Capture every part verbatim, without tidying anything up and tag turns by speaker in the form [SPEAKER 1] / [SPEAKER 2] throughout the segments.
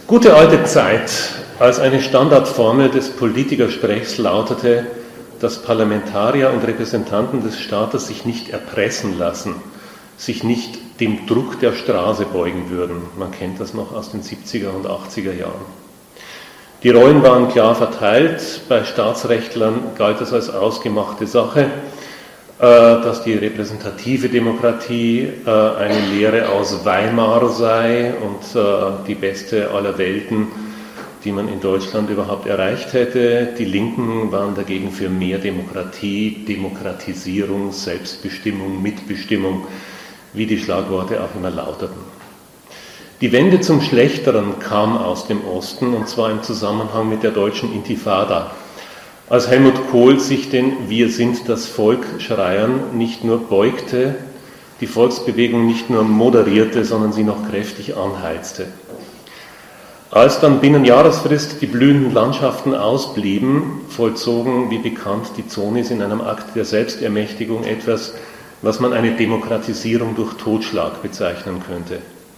[SPEAKER 1] Gute alte Zeit, als eine Standardformel des Politikersprechs lautete, dass Parlamentarier und Repräsentanten des Staates sich nicht erpressen lassen, sich nicht dem Druck der Straße beugen würden. Man kennt das noch aus den siebziger und achtziger Jahren. Die Rollen waren klar verteilt. Bei Staatsrechtlern galt es als ausgemachte Sache, dass die repräsentative Demokratie eine Lehre aus Weimar sei und die beste aller Welten, die man in Deutschland überhaupt erreicht hätte. Die Linken waren dagegen für mehr Demokratie, Demokratisierung, Selbstbestimmung, Mitbestimmung, wie die Schlagworte auch immer lauteten. Die Wende zum Schlechteren kam aus dem Osten, und zwar im Zusammenhang mit der deutschen Intifada. Als Helmut Kohl sich den Wir sind das Volk Schreiern nicht nur beugte, die Volksbewegung nicht nur moderierte, sondern sie noch kräftig anheizte. Als dann binnen Jahresfrist die blühenden Landschaften ausblieben, vollzogen, wie bekannt, die Zonis in einem Akt der Selbstermächtigung etwas, was man eine Demokratisierung durch Totschlag bezeichnen könnte.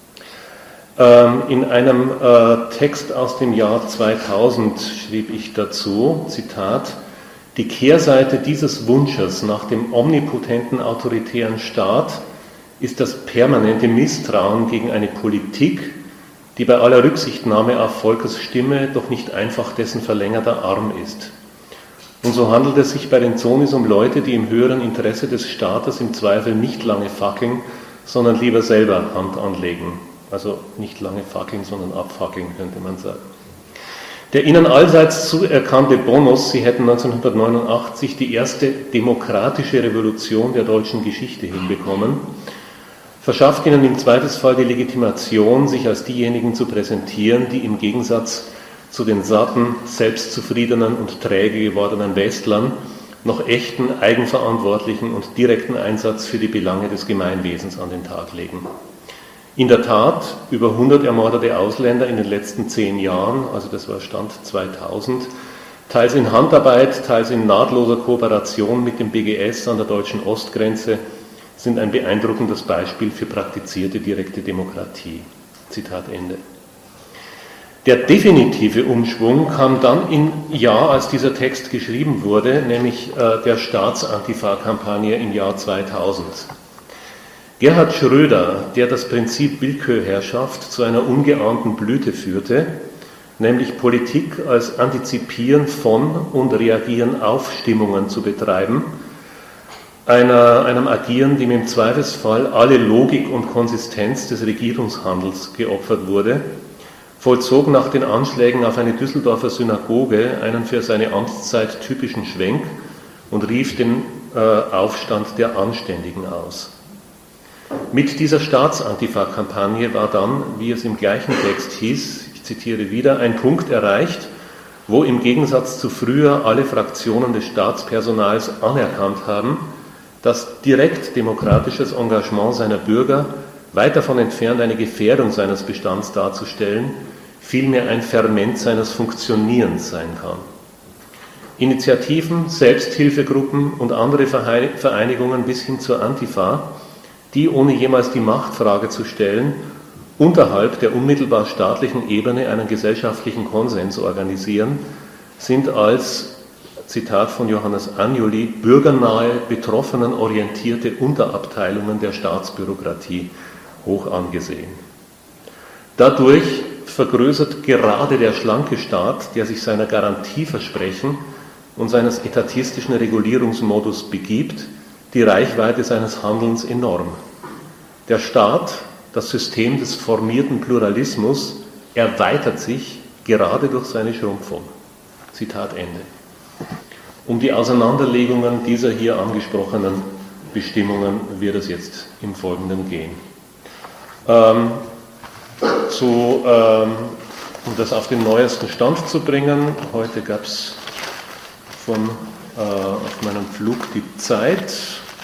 [SPEAKER 1] In einem Text aus dem Jahr zweitausend schrieb ich dazu, Zitat, die Kehrseite dieses Wunsches nach dem omnipotenten autoritären Staat ist das permanente Misstrauen gegen eine Politik, die bei aller Rücksichtnahme auf Volkes Stimme doch nicht einfach dessen verlängerter Arm ist. Und so handelt es sich bei den Zonis um Leute, die im höheren Interesse des Staates im Zweifel nicht lange fackeln, sondern lieber selber Hand anlegen. Also nicht lange fackeln, sondern abfackeln, könnte man sagen. Der ihnen allseits zuerkannte Bonus, sie hätten neunzehnhundertneunundachtzig die erste demokratische Revolution der deutschen Geschichte hinbekommen, verschafft ihnen im Zweifelsfall die Legitimation, sich als diejenigen zu präsentieren, die im Gegensatz zu den satten, selbstzufriedenen und träge gewordenen Westlern noch echten, eigenverantwortlichen und direkten Einsatz für die Belange des Gemeinwesens an den Tag legen. In der Tat, über hundert ermordete Ausländer in den letzten zehn Jahren, also das war Stand zweitausend, teils in Handarbeit, teils in nahtloser Kooperation mit dem B G S an der deutschen Ostgrenze, sind ein beeindruckendes Beispiel für praktizierte direkte Demokratie. Zitat Ende. Der definitive Umschwung kam dann im Jahr, als dieser Text geschrieben wurde, nämlich äh, der Staatsantifa-Kampagne im Jahr zweitausend. Gerhard Schröder, der das Prinzip Willkürherrschaft zu einer ungeahnten Blüte führte, nämlich Politik als Antizipieren von und Reagieren auf Stimmungen zu betreiben, einer, einem Agieren, dem im Zweifelsfall alle Logik und Konsistenz des Regierungshandels geopfert wurde, vollzog nach den Anschlägen auf eine Düsseldorfer Synagoge einen für seine Amtszeit typischen Schwenk und rief den äh, Aufstand der Anständigen aus. Mit dieser Staatsantifa-Kampagne war dann, wie es im gleichen Text hieß, ich zitiere wieder, ein Punkt erreicht, wo im Gegensatz zu früher alle Fraktionen des Staatspersonals anerkannt haben, dass direkt demokratisches Engagement seiner Bürger, weit davon entfernt eine Gefährdung seines Bestands darzustellen, vielmehr ein Ferment seines Funktionierens sein kann. Initiativen, Selbsthilfegruppen und andere Vereinigungen bis hin zur Antifa, die, ohne jemals die Machtfrage zu stellen, unterhalb der unmittelbar staatlichen Ebene einen gesellschaftlichen Konsens organisieren, sind als, Zitat von Johannes Agnoli, bürgernahe, betroffenenorientierte Unterabteilungen der Staatsbürokratie hoch angesehen. Dadurch vergrößert gerade der schlanke Staat, der sich seiner Garantieversprechen und seines etatistischen Regulierungsmodus begibt, die Reichweite seines Handelns enorm. Der Staat, das System des formierten Pluralismus, erweitert sich gerade durch seine Schrumpfung. Zitat Ende. Um die Auseinanderlegungen dieser hier angesprochenen Bestimmungen wird es jetzt im Folgenden gehen. Ähm, zu, ähm, um das auf den neuesten Stand zu bringen, heute gab es von äh, auf meinem Flug die Zeit,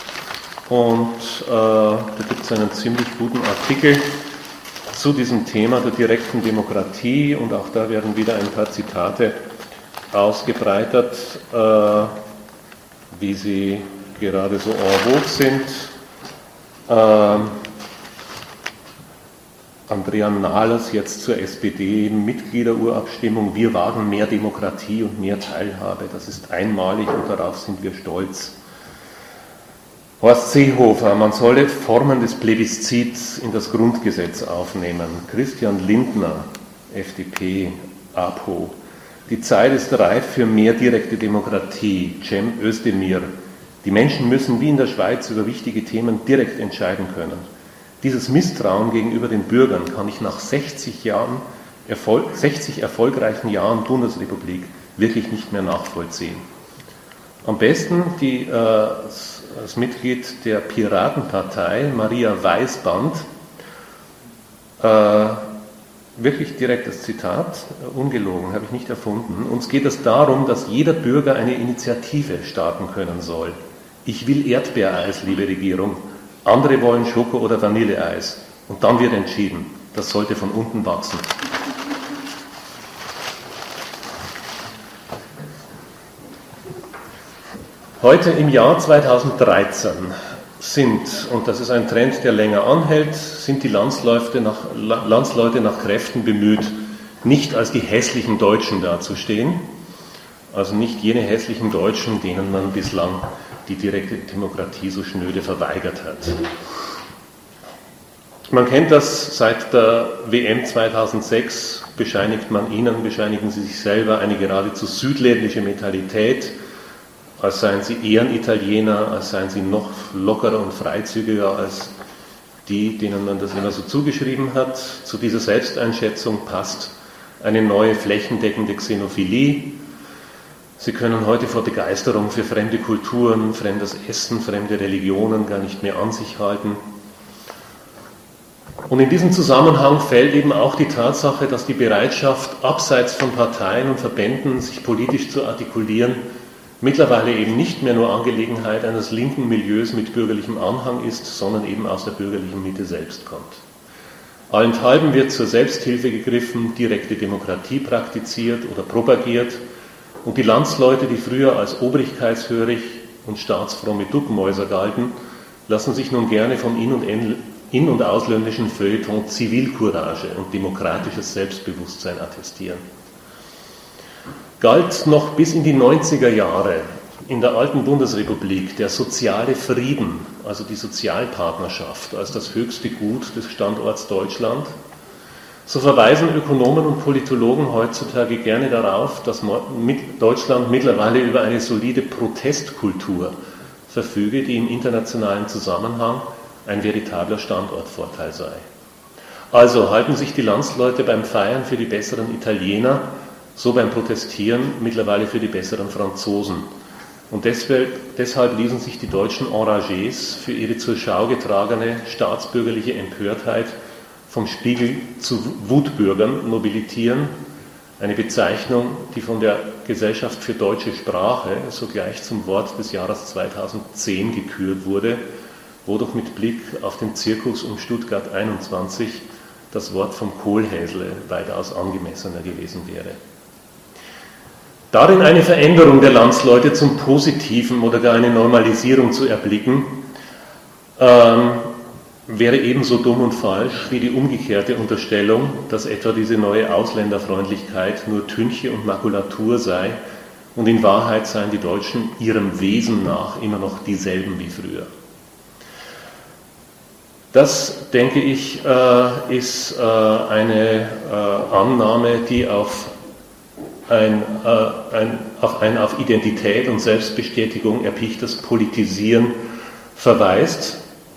[SPEAKER 1] und äh, da gibt es einen ziemlich guten Artikel zu diesem Thema der direkten Demokratie, und auch da werden wieder ein paar Zitate ausgebreitet, äh, wie sie gerade so en vogue sind. Äh, Andrea Nahlers jetzt zur S P D-Mitgliederurabstimmung, wir wagen mehr Demokratie und mehr Teilhabe, das ist einmalig und darauf sind wir stolz. Horst Seehofer, man solle Formen des Plebiszits in das Grundgesetz aufnehmen. Christian Lindner, F D P, A P O, die Zeit ist reif für mehr direkte Demokratie. Cem Özdemir, die Menschen müssen wie in der Schweiz über wichtige Themen direkt entscheiden können. Dieses Misstrauen gegenüber den Bürgern kann ich nach sechzig Jahren, Erfolg, sechzig erfolgreichen Jahren Bundesrepublik wirklich nicht mehr nachvollziehen. Am besten die, äh, das Mitglied der Piratenpartei, Maria Weißband, äh, wirklich direktes Zitat, ungelogen, habe ich nicht erfunden. Uns geht es darum, dass jeder Bürger eine Initiative starten können soll. Ich will Erdbeereis, liebe Regierung. Andere wollen Schoko- oder Vanilleeis. Und dann wird entschieden. Das sollte von unten wachsen. Heute im Jahr zweitausenddreizehn sind, und das ist ein Trend, der länger anhält, sind die Landsleute nach, Landsleute nach Kräften bemüht, nicht als die hässlichen Deutschen dazustehen, also nicht jene hässlichen Deutschen, denen man bislang die direkte Demokratie so schnöde verweigert hat. Man kennt das seit der W M zweitausendsechs, bescheinigt man ihnen, bescheinigen sie sich selber eine geradezu südländische Mentalität, als seien sie Ehrenitaliener, als seien sie noch lockerer und freizügiger als die, denen man das immer so zugeschrieben hat. Zu dieser Selbsteinschätzung passt eine neue flächendeckende Xenophilie. Sie können heute vor Begeisterung für fremde Kulturen, fremdes Essen, fremde Religionen gar nicht mehr an sich halten. Und in diesem Zusammenhang fällt eben auch die Tatsache, dass die Bereitschaft, abseits von Parteien und Verbänden sich politisch zu artikulieren, mittlerweile eben nicht mehr nur Angelegenheit eines linken Milieus mit bürgerlichem Anhang ist, sondern eben aus der bürgerlichen Mitte selbst kommt. Allenthalben wird zur Selbsthilfe gegriffen, direkte Demokratie praktiziert oder propagiert und die Landsleute, die früher als obrigkeitshörig und staatsfromme Duckmäuser galten, lassen sich nun gerne vom in- und, in- und ausländischen Feuilleton Zivilcourage und demokratisches Selbstbewusstsein attestieren. Galt noch bis in die neunziger Jahre in der alten Bundesrepublik der soziale Frieden, also die Sozialpartnerschaft, als das höchste Gut des Standorts Deutschland, so verweisen Ökonomen und Politologen heutzutage gerne darauf, dass Deutschland mittlerweile über eine solide Protestkultur verfüge, die im internationalen Zusammenhang ein veritabler Standortvorteil sei. Also halten sich die Landsleute beim Feiern für die besseren Italiener, so beim Protestieren mittlerweile für die besseren Franzosen. Und deshalb, deshalb ließen sich die deutschen Enragés für ihre zur Schau getragene staatsbürgerliche Empörtheit vom Spiegel zu Wutbürgern nobilitieren, eine Bezeichnung, die von der Gesellschaft für deutsche Sprache sogleich zum Wort des Jahres zweitausendzehn gekürt wurde, wo doch mit Blick auf den Zirkus um Stuttgart einundzwanzig das Wort vom Kohlhäsle weitaus angemessener gewesen wäre. Darin eine Veränderung der Landsleute zum Positiven oder gar eine Normalisierung zu erblicken, ähm, wäre ebenso dumm und falsch wie die umgekehrte Unterstellung, dass etwa diese neue Ausländerfreundlichkeit nur Tünche und Makulatur sei und in Wahrheit seien die Deutschen ihrem Wesen nach immer noch dieselben wie früher. Das, denke ich, äh, ist äh, eine äh, Annahme, die auf Ein, äh, ein, auf ein auf Identität und Selbstbestätigung erpichtes Politisieren verweist.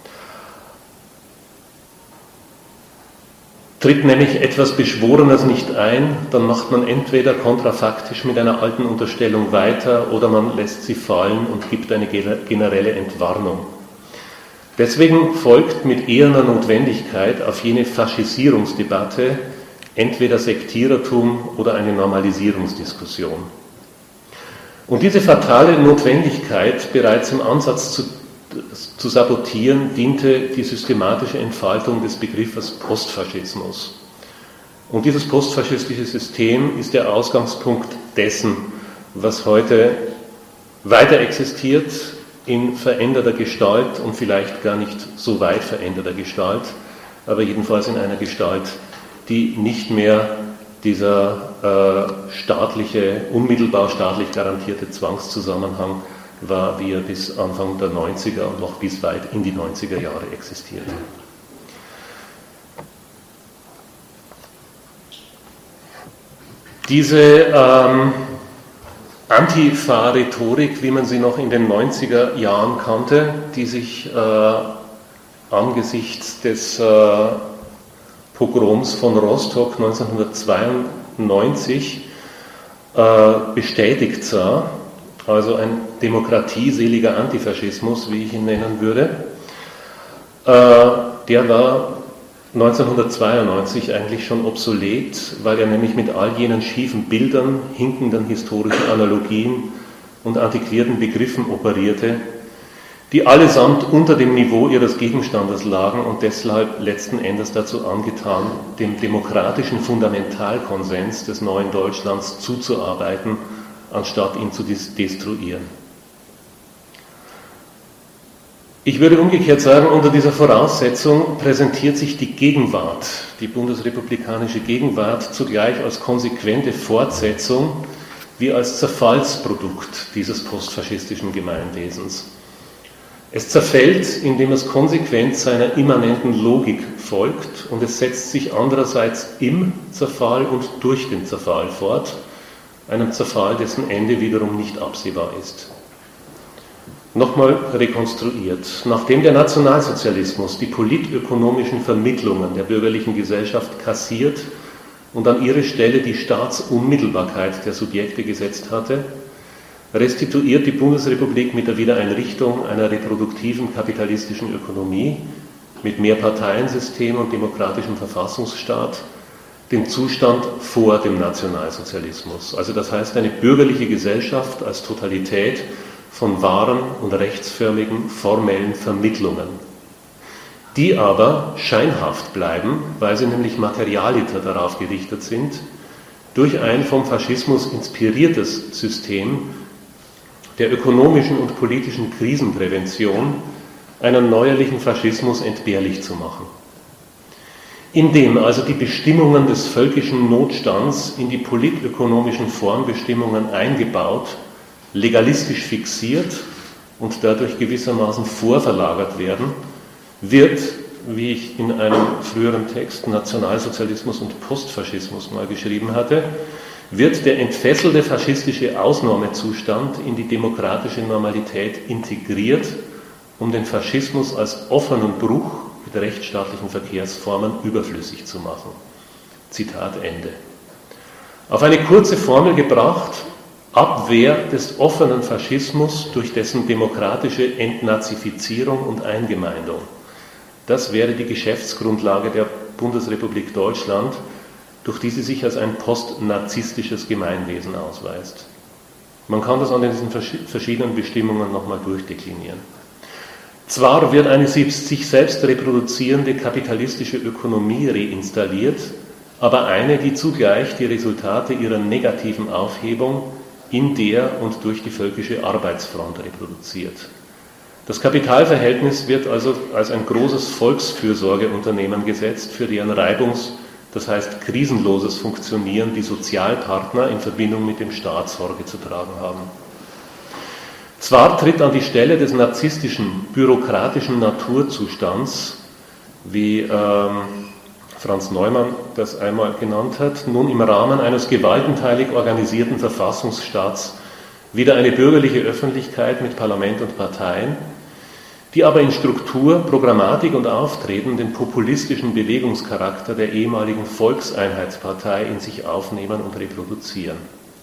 [SPEAKER 1] Tritt nämlich etwas Beschworenes nicht ein, dann macht man entweder kontrafaktisch mit einer alten Unterstellung weiter oder man lässt sie fallen und gibt eine generelle Entwarnung. Deswegen folgt mit eherner Notwendigkeit auf jene Faschisierungsdebatte entweder Sektierertum oder eine Normalisierungsdiskussion. Und diese fatale Notwendigkeit, bereits im Ansatz zu, zu sabotieren, diente die systematische Entfaltung des Begriffes Postfaschismus. Und dieses postfaschistische System ist der Ausgangspunkt dessen, was heute weiter existiert, in veränderter Gestalt und vielleicht gar nicht so weit veränderter Gestalt, aber jedenfalls in einer Gestalt, die nicht mehr dieser äh, staatliche, unmittelbar staatlich garantierte Zwangszusammenhang war, wie er bis Anfang der neunziger und noch bis weit in die neunziger Jahre existierte. Diese ähm, Antifa-Rhetorik, wie man sie noch in den neunziger Jahren kannte, die sich äh, angesichts des äh, Pogroms von Rostock neunzehnhundertzweiundneunzig äh, bestätigt sah, also ein demokratieseliger Antifaschismus, wie ich ihn nennen würde, äh, der war neunzehnhundertzweiundneunzig eigentlich schon obsolet, weil er nämlich mit all jenen schiefen Bildern, hinkenden historischen Analogien und antiquierten Begriffen operierte, die allesamt unter dem Niveau ihres Gegenstandes lagen und deshalb letzten Endes dazu angetan, dem demokratischen Fundamentalkonsens des neuen Deutschlands zuzuarbeiten, anstatt ihn zu destruieren. Ich würde umgekehrt sagen, unter dieser Voraussetzung präsentiert sich die Gegenwart, die bundesrepublikanische Gegenwart, zugleich als konsequente Fortsetzung wie als Zerfallsprodukt dieses postfaschistischen Gemeinwesens. Es zerfällt, indem es konsequent seiner immanenten Logik folgt, und es setzt sich andererseits im Zerfall und durch den Zerfall fort, einem Zerfall, dessen Ende wiederum nicht absehbar ist. Nochmal rekonstruiert. Nachdem der Nationalsozialismus die politökonomischen Vermittlungen der bürgerlichen Gesellschaft kassiert und an ihre Stelle die Staatsunmittelbarkeit der Subjekte gesetzt hatte, restituiert die Bundesrepublik mit der Wiedereinrichtung einer reproduktiven kapitalistischen Ökonomie mit Mehrparteiensystem und demokratischem Verfassungsstaat den Zustand vor dem Nationalsozialismus. Also das heißt eine bürgerliche Gesellschaft als Totalität von wahren und rechtsförmigen formellen Vermittlungen, die aber scheinhaft bleiben, weil sie nämlich materialiter darauf gerichtet sind, durch ein vom Faschismus inspiriertes System der ökonomischen und politischen Krisenprävention einen neuerlichen Faschismus entbehrlich zu machen. Indem also die Bestimmungen des völkischen Notstands in die politökonomischen Formbestimmungen eingebaut, legalistisch fixiert und dadurch gewissermaßen vorverlagert werden, wird, wie ich in einem früheren Text Nationalsozialismus und Postfaschismus mal geschrieben hatte, wird der entfesselte faschistische Ausnahmezustand in die demokratische Normalität integriert, um den Faschismus als offenen Bruch mit rechtsstaatlichen Verkehrsformen überflüssig zu machen. Zitat Ende. Auf eine kurze Formel gebracht: Abwehr des offenen Faschismus durch dessen demokratische Entnazifizierung und Eingemeindung. Das wäre die Geschäftsgrundlage der Bundesrepublik Deutschland, durch die sie sich als ein postnazistisches Gemeinwesen ausweist. Man kann das an diesen verschiedenen Bestimmungen nochmal durchdeklinieren. Zwar wird eine sich selbst reproduzierende kapitalistische Ökonomie reinstalliert, aber eine, die zugleich die Resultate ihrer negativen Aufhebung in der und durch die völkische Arbeitsfront reproduziert. Das Kapitalverhältnis wird also als ein großes Volksfürsorgeunternehmen gesetzt, für deren Reibungs-, das heißt krisenloses Funktionieren die Sozialpartner in Verbindung mit dem Staat Sorge zu tragen haben. Zwar tritt an die Stelle des narzisstischen, bürokratischen Naturzustands, wie ähm, Franz Neumann das einmal genannt hat, nun im Rahmen eines gewaltenteilig organisierten Verfassungsstaats wieder eine bürgerliche Öffentlichkeit mit Parlament und Parteien, die aber in Struktur, Programmatik und Auftreten den populistischen Bewegungscharakter der ehemaligen Volkseinheitspartei in sich aufnehmen und reproduzieren.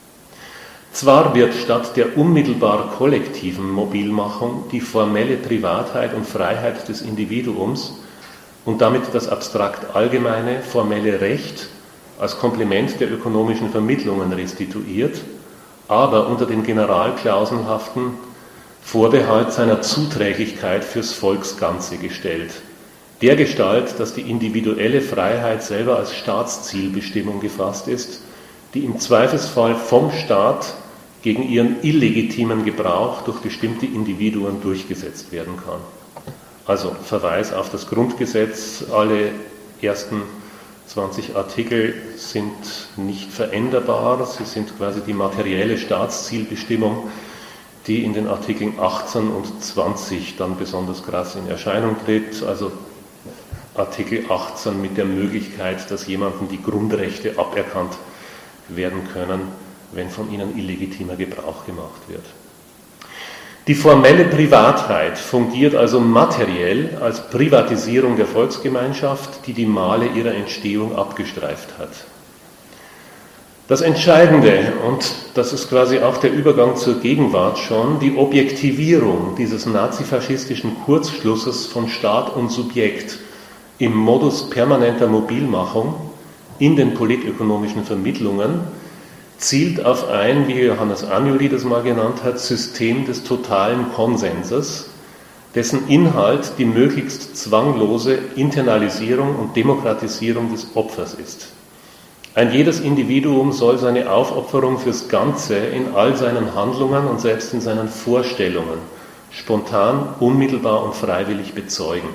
[SPEAKER 1] Zwar wird statt der unmittelbar kollektiven Mobilmachung die formelle Privatheit und Freiheit des Individuums und damit das abstrakt allgemeine formelle Recht als Komplement der ökonomischen Vermittlungen restituiert, aber unter den generalklauselhaften Vorbehalt seiner Zuträglichkeit fürs Volksganze gestellt, dergestalt, dass die individuelle Freiheit selber als Staatszielbestimmung gefasst ist, die im Zweifelsfall vom Staat gegen ihren illegitimen Gebrauch durch bestimmte Individuen durchgesetzt werden kann. Also Verweis auf das Grundgesetz, alle ersten zwanzig Artikel sind nicht veränderbar, sie sind quasi die materielle Staatszielbestimmung, die in den Artikeln achtzehn und zwanzig dann besonders krass in Erscheinung tritt. Also Artikel achtzehn mit der Möglichkeit, dass jemandem die Grundrechte aberkannt werden können, wenn von ihnen illegitimer Gebrauch gemacht wird. Die formelle Privatheit fungiert also materiell als Privatisierung der Volksgemeinschaft, die die Male ihrer Entstehung abgestreift hat. Das Entscheidende, und das ist quasi auch der Übergang zur Gegenwart schon, die Objektivierung dieses nazifaschistischen Kurzschlusses von Staat und Subjekt im Modus permanenter Mobilmachung in den politökonomischen Vermittlungen zielt auf ein, wie Johannes Anjuli das mal genannt hat, System des totalen Konsenses, dessen Inhalt die möglichst zwanglose Internalisierung und Demokratisierung des Opfers ist. Ein jedes Individuum soll seine Aufopferung fürs Ganze in all seinen Handlungen und selbst in seinen Vorstellungen spontan, unmittelbar und freiwillig bezeugen.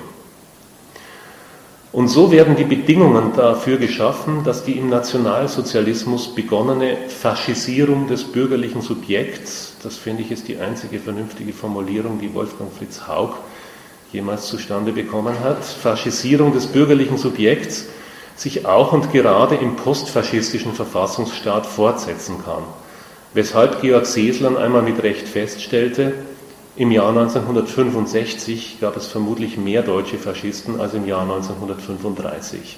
[SPEAKER 1] Und so werden die Bedingungen dafür geschaffen, dass die im Nationalsozialismus begonnene Faschisierung des bürgerlichen Subjekts, das finde ich ist die einzige vernünftige Formulierung, die Wolfgang Fritz Haug jemals zustande bekommen hat, Faschisierung des bürgerlichen Subjekts sich auch und gerade im postfaschistischen Verfassungsstaat fortsetzen kann. Weshalb Georg Seslan einmal mit Recht feststellte, im Jahr neunzehnhundertfünfundsechzig gab es vermutlich mehr deutsche Faschisten als im Jahr neunzehnhundertfünfunddreißig.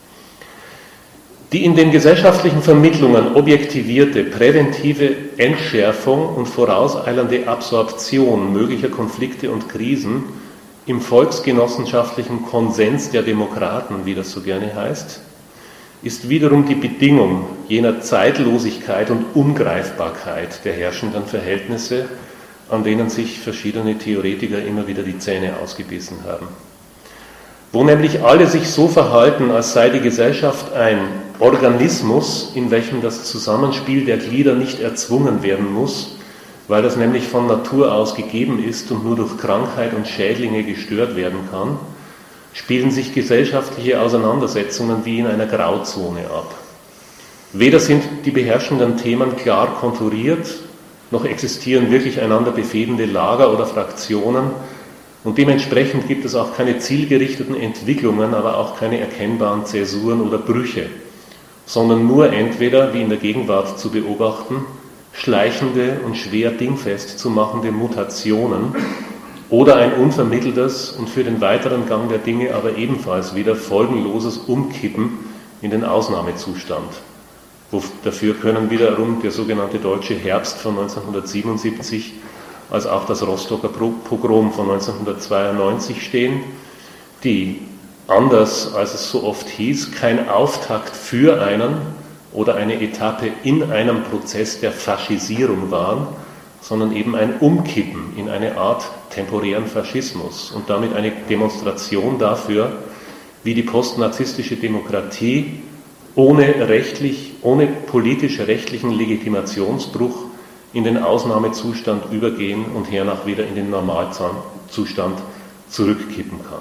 [SPEAKER 1] Die in den gesellschaftlichen Vermittlungen objektivierte, präventive Entschärfung und vorauseilende Absorption möglicher Konflikte und Krisen im volksgenossenschaftlichen Konsens der Demokraten, wie das so gerne heißt, ist wiederum die Bedingung jener Zeitlosigkeit und Ungreifbarkeit der herrschenden Verhältnisse, an denen sich verschiedene Theoretiker immer wieder die Zähne ausgebissen haben. Wo nämlich alle sich so verhalten, als sei die Gesellschaft ein Organismus, in welchem das Zusammenspiel der Glieder nicht erzwungen werden muss, weil das nämlich von Natur aus gegeben ist und nur durch Krankheit und Schädlinge gestört werden kann, spielen sich gesellschaftliche Auseinandersetzungen wie in einer Grauzone ab. Weder sind die beherrschenden Themen klar konturiert, noch existieren wirklich einander befehdende Lager oder Fraktionen und dementsprechend gibt es auch keine zielgerichteten Entwicklungen, aber auch keine erkennbaren Zäsuren oder Brüche, sondern nur entweder, wie in der Gegenwart zu beobachten, schleichende und schwer dingfest zu machende Mutationen oder ein unvermitteltes und für den weiteren Gang der Dinge aber ebenfalls wieder folgenloses Umkippen in den Ausnahmezustand. Dafür können wiederum der sogenannte Deutsche Herbst von neunzehnhundertsiebenundsiebzig als auch das Rostocker Pogrom von neunzehnhundertzweiundneunzig stehen, die, anders als es so oft hieß, kein Auftakt für einen oder eine Etappe in einem Prozess der Faschisierung waren, sondern eben ein Umkippen in eine Art temporären Faschismus und damit eine Demonstration dafür, wie die postnazistische Demokratie ohne rechtlich, ohne politisch-rechtlichen Legitimationsbruch in den Ausnahmezustand übergehen und hernach wieder in den Normalzustand zurückkippen kann.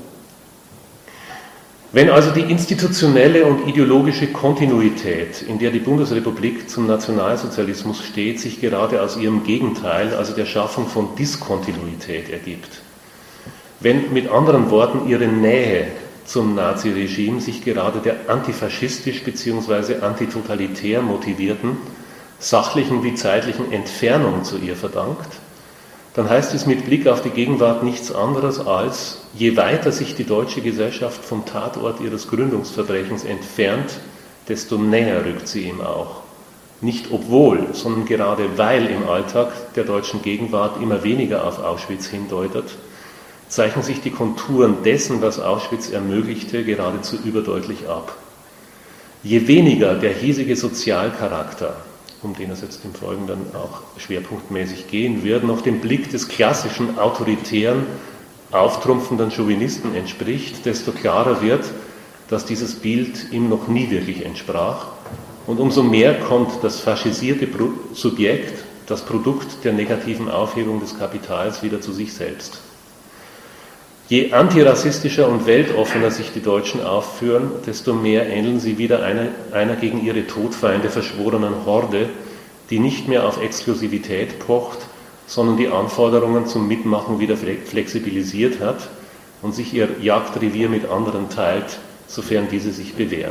[SPEAKER 1] Wenn also die institutionelle und ideologische Kontinuität, in der die Bundesrepublik zum Nationalsozialismus steht, sich gerade aus ihrem Gegenteil, also der Schaffung von Diskontinuität ergibt, wenn mit anderen Worten ihre Nähe zum Naziregime sich gerade der antifaschistisch bzw. antitotalitär motivierten, sachlichen wie zeitlichen Entfernung zu ihr verdankt, dann heißt es mit Blick auf die Gegenwart nichts anderes als, je weiter sich die deutsche Gesellschaft vom Tatort ihres Gründungsverbrechens entfernt, desto näher rückt sie ihm auch. Nicht obwohl, sondern gerade weil im Alltag der deutschen Gegenwart immer weniger auf Auschwitz hindeutet, zeichnen sich die Konturen dessen, was Auschwitz ermöglichte, geradezu überdeutlich ab. Je weniger der hiesige Sozialcharakter, um den es jetzt im Folgenden auch schwerpunktmäßig gehen wird, noch dem Blick des klassischen, autoritären, auftrumpfenden Chauvinisten entspricht, desto klarer wird, dass dieses Bild ihm noch nie wirklich entsprach. Und umso mehr kommt das faschisierte Subjekt, das Produkt der negativen Aufhebung des Kapitals, wieder zu sich selbst. Je antirassistischer und weltoffener sich die Deutschen aufführen, desto mehr ähneln sie wieder einer, einer gegen ihre Todfeinde verschworenen Horde, die nicht mehr auf Exklusivität pocht, sondern die Anforderungen zum Mitmachen wieder flexibilisiert hat und sich ihr Jagdrevier mit anderen teilt, sofern diese sich bewähren.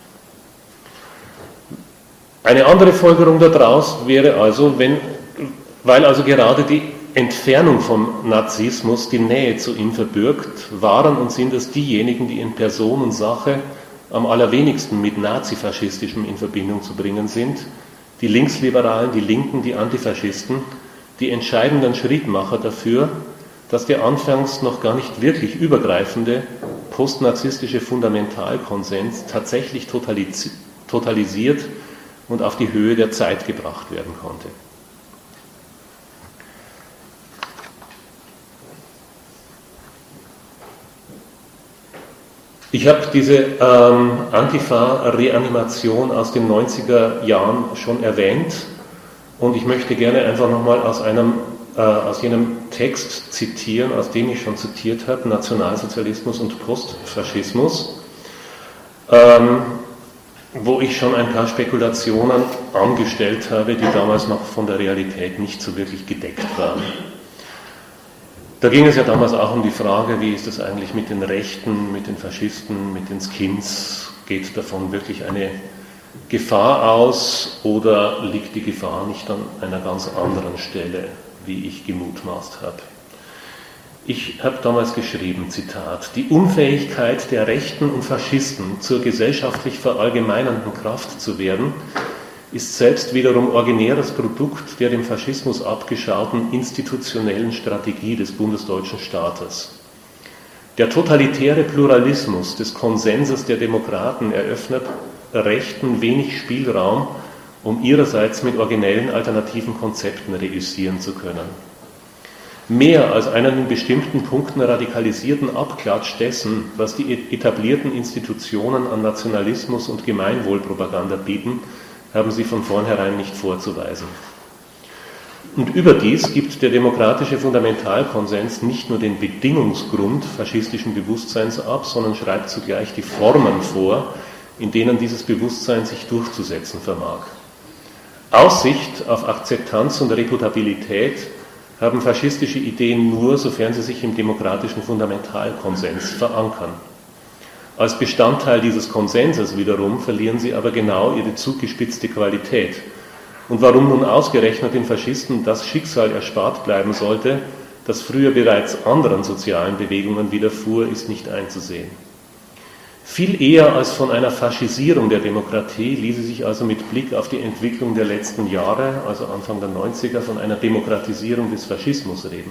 [SPEAKER 1] Eine andere Folgerung daraus wäre also, wenn, weil also gerade die Entfernung vom Nazismus die Nähe zu ihm verbirgt, waren und sind es diejenigen, die in Person und Sache am allerwenigsten mit Nazifaschististem in Verbindung zu bringen sind, die Linksliberalen, die Linken, die Antifaschisten, die entscheidenden Schrittmacher dafür, dass der anfangs noch gar nicht wirklich übergreifende postnazistische Fundamentalkonsens tatsächlich totalis- totalisiert und auf die Höhe der Zeit gebracht werden konnte. Ich habe diese ähm, Antifa-Reanimation aus den neunziger Jahren schon erwähnt und ich möchte gerne einfach nochmal aus einem äh, aus jenem Text zitieren, aus dem ich schon zitiert habe, Nationalsozialismus und Postfaschismus, ähm, wo ich schon ein paar Spekulationen angestellt habe, die damals noch von der Realität nicht so wirklich gedeckt waren. Da ging es ja damals auch um die Frage, wie ist es eigentlich mit den Rechten, mit den Faschisten, mit den Skins? Geht davon wirklich eine Gefahr aus oder liegt die Gefahr nicht an einer ganz anderen Stelle, wie ich gemutmaßt habe? Ich habe damals geschrieben, Zitat, die Unfähigkeit der Rechten und Faschisten zur gesellschaftlich verallgemeinernden Kraft zu werden, ist selbst wiederum originäres Produkt der dem Faschismus abgeschauten institutionellen Strategie des bundesdeutschen Staates. Der totalitäre Pluralismus des Konsenses der Demokraten eröffnet Rechten wenig Spielraum, um ihrerseits mit originellen alternativen Konzepten reüssieren zu können. Mehr als einen in bestimmten Punkten radikalisierten Abklatsch dessen, was die etablierten Institutionen an Nationalismus und Gemeinwohlpropaganda bieten, haben sie von vornherein nicht vorzuweisen. Und überdies gibt der demokratische Fundamentalkonsens nicht nur den Bedingungsgrund faschistischen Bewusstseins ab, sondern schreibt zugleich die Formen vor, in denen dieses Bewusstsein sich durchzusetzen vermag. Aussicht auf Akzeptanz und Reputabilität haben faschistische Ideen nur, sofern sie sich im demokratischen Fundamentalkonsens verankern. Als Bestandteil dieses Konsenses wiederum verlieren sie aber genau ihre zugespitzte Qualität. Und warum nun ausgerechnet den Faschisten das Schicksal erspart bleiben sollte, das früher bereits anderen sozialen Bewegungen widerfuhr, ist nicht einzusehen. Viel eher als von einer Faschisierung der Demokratie ließe sich also mit Blick auf die Entwicklung der letzten Jahre, also Anfang der neunziger, von einer Demokratisierung des Faschismus reden.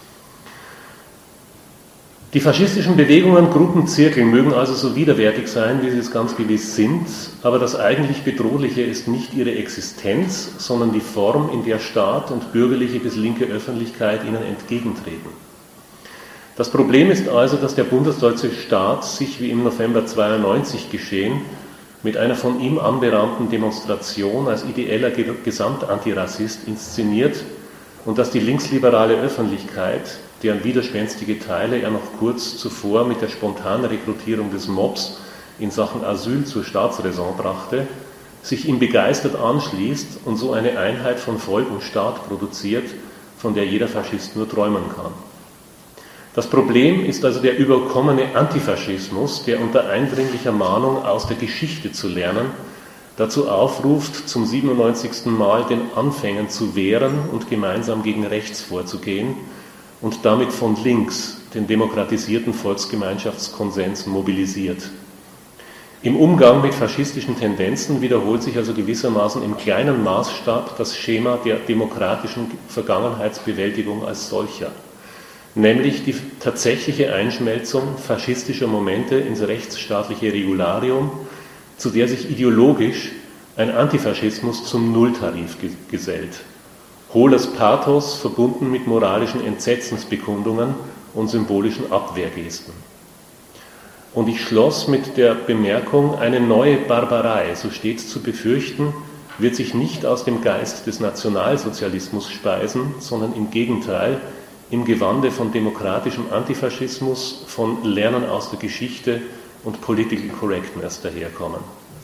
[SPEAKER 1] Die faschistischen Bewegungen, Gruppenzirkel mögen also so widerwärtig sein, wie sie es ganz gewiss sind, aber das eigentlich Bedrohliche ist nicht ihre Existenz, sondern die Form, in der Staat und bürgerliche bis linke Öffentlichkeit ihnen entgegentreten. Das Problem ist also, dass der bundesdeutsche Staat sich, wie im November zweiundneunzig geschehen, mit einer von ihm anberaumten Demonstration als ideeller Gesamtantirassist inszeniert und dass die linksliberale Öffentlichkeit, deren widerspenstige Teile er noch kurz zuvor mit der spontanen Rekrutierung des Mobs in Sachen Asyl zur Staatsräson brachte, sich ihm begeistert anschließt und so eine Einheit von Volk und Staat produziert, von der jeder Faschist nur träumen kann. Das Problem ist also der überkommene Antifaschismus, der unter eindringlicher Mahnung aus der Geschichte zu lernen, dazu aufruft, zum siebenundneunzigsten Mal den Anfängen zu wehren und gemeinsam gegen rechts vorzugehen und damit von links den demokratisierten Volksgemeinschaftskonsens mobilisiert. Im Umgang mit faschistischen Tendenzen wiederholt sich also gewissermaßen im kleinen Maßstab das Schema der demokratischen Vergangenheitsbewältigung als solcher, nämlich die tatsächliche Einschmelzung faschistischer Momente ins rechtsstaatliche Regularium, zu der sich ideologisch ein Antifaschismus zum Nulltarif gesellt. Hohles Pathos verbunden mit moralischen Entsetzensbekundungen und symbolischen Abwehrgesten. Und ich schloss mit der Bemerkung, eine neue Barbarei, so stets zu befürchten, wird sich nicht aus dem Geist des Nationalsozialismus speisen, sondern im Gegenteil im Gewande von demokratischem Antifaschismus, von Lernen aus der Geschichte und Political Correctness daherkommen.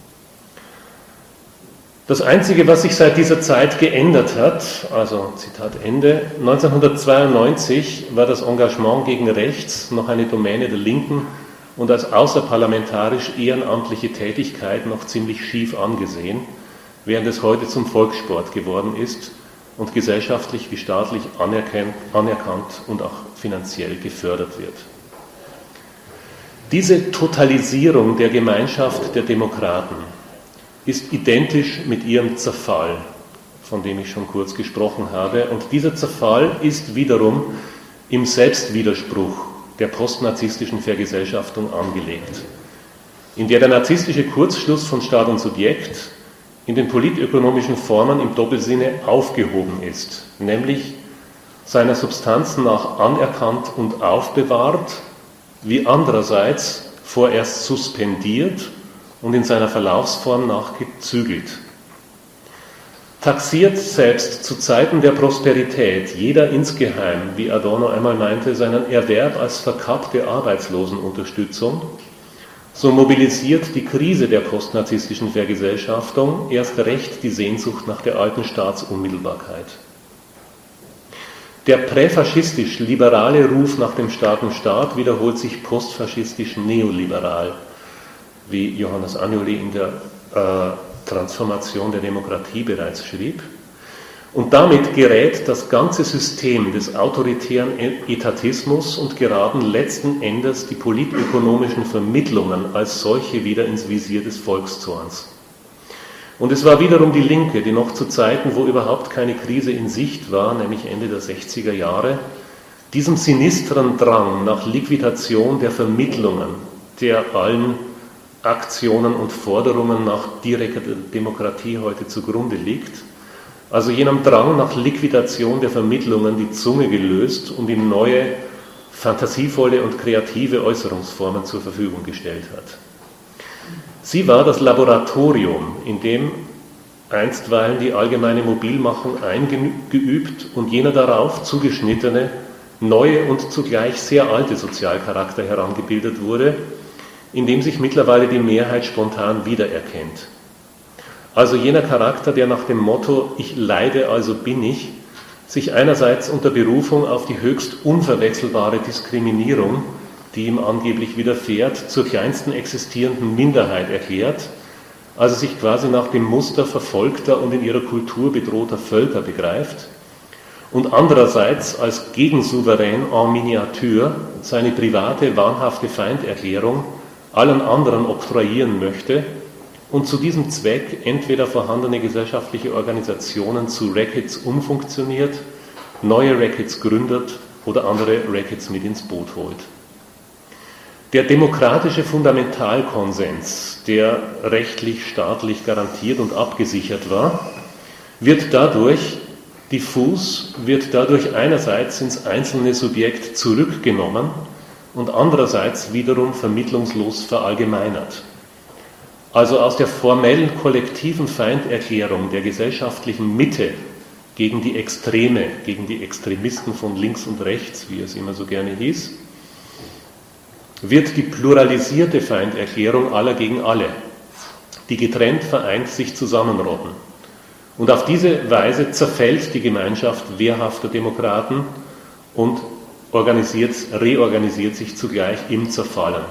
[SPEAKER 1] Das Einzige, was sich seit dieser Zeit geändert hat, also Zitat Ende, neunzehnhundertzweiundneunzig war das Engagement gegen rechts noch eine Domäne der Linken und als außerparlamentarisch ehrenamtliche Tätigkeit noch ziemlich schief angesehen, während es heute zum Volkssport geworden ist und gesellschaftlich wie staatlich anerkannt, anerkannt und auch finanziell gefördert wird. Diese Totalisierung der Gemeinschaft der Demokraten ist identisch mit ihrem Zerfall, von dem ich schon kurz gesprochen habe. Und dieser Zerfall ist wiederum im Selbstwiderspruch der postnarzisstischen Vergesellschaftung angelegt, in der der narzisstische Kurzschluss von Staat und Subjekt in den politökonomischen Formen im Doppelsinne aufgehoben ist, nämlich seiner Substanz nach anerkannt und aufbewahrt, wie andererseits vorerst suspendiert und in seiner Verlaufsform nach gezügelt. Taxiert selbst zu Zeiten der Prosperität jeder insgeheim, wie Adorno einmal meinte, seinen Erwerb als verkappte Arbeitslosenunterstützung, so mobilisiert die Krise der postnarzisstischen Vergesellschaftung erst recht die Sehnsucht nach der alten Staatsunmittelbarkeit. Der präfaschistisch-liberale Ruf nach dem starken Staat wiederholt sich postfaschistisch-neoliberal, wie Johannes Agnoli in der äh, Transformation der Demokratie bereits schrieb. Und damit gerät das ganze System des autoritären Etatismus und geraten letzten Endes die politökonomischen Vermittlungen als solche wieder ins Visier des Volkszorns. Und es war wiederum die Linke, die noch zu Zeiten, wo überhaupt keine Krise in Sicht war, nämlich Ende der sechziger Jahre, diesem sinistren Drang nach Liquidation der Vermittlungen, der allen Aktionen und Forderungen nach direkter Demokratie heute zugrunde liegt, also jenem Drang nach Liquidation der Vermittlungen die Zunge gelöst und ihm neue, fantasievolle und kreative Äußerungsformen zur Verfügung gestellt hat. Sie war das Laboratorium, in dem einstweilen die allgemeine Mobilmachung eingeübt und jener darauf zugeschnittene, neue und zugleich sehr alte Sozialcharakter herangebildet wurde, in dem sich mittlerweile die Mehrheit spontan wiedererkennt. Also jener Charakter, der nach dem Motto „Ich leide, also bin ich“ sich einerseits unter Berufung auf die höchst unverwechselbare Diskriminierung, die ihm angeblich widerfährt, zur kleinsten existierenden Minderheit erklärt, also sich quasi nach dem Muster verfolgter und in ihrer Kultur bedrohter Völker begreift, und andererseits als Gegensouverän en Miniature seine private, wahnhafte Feinderklärung allen anderen oktroyieren möchte und zu diesem Zweck entweder vorhandene gesellschaftliche Organisationen zu Rackets umfunktioniert, neue Rackets gründet oder andere Rackets mit ins Boot holt. Der demokratische Fundamentalkonsens, der rechtlich, staatlich garantiert und abgesichert war, wird dadurch diffus, wird dadurch einerseits ins einzelne Subjekt zurückgenommen und andererseits wiederum vermittlungslos verallgemeinert. Also aus der formellen kollektiven Feinderklärung der gesellschaftlichen Mitte gegen die Extreme, gegen die Extremisten von links und rechts, wie es immer so gerne hieß, wird die pluralisierte Feinderklärung aller gegen alle, die getrennt vereint sich zusammenrotten. Und auf diese Weise zerfällt die Gemeinschaft wehrhafter Demokraten und organisiert, reorganisiert sich zugleich im Zerfallen.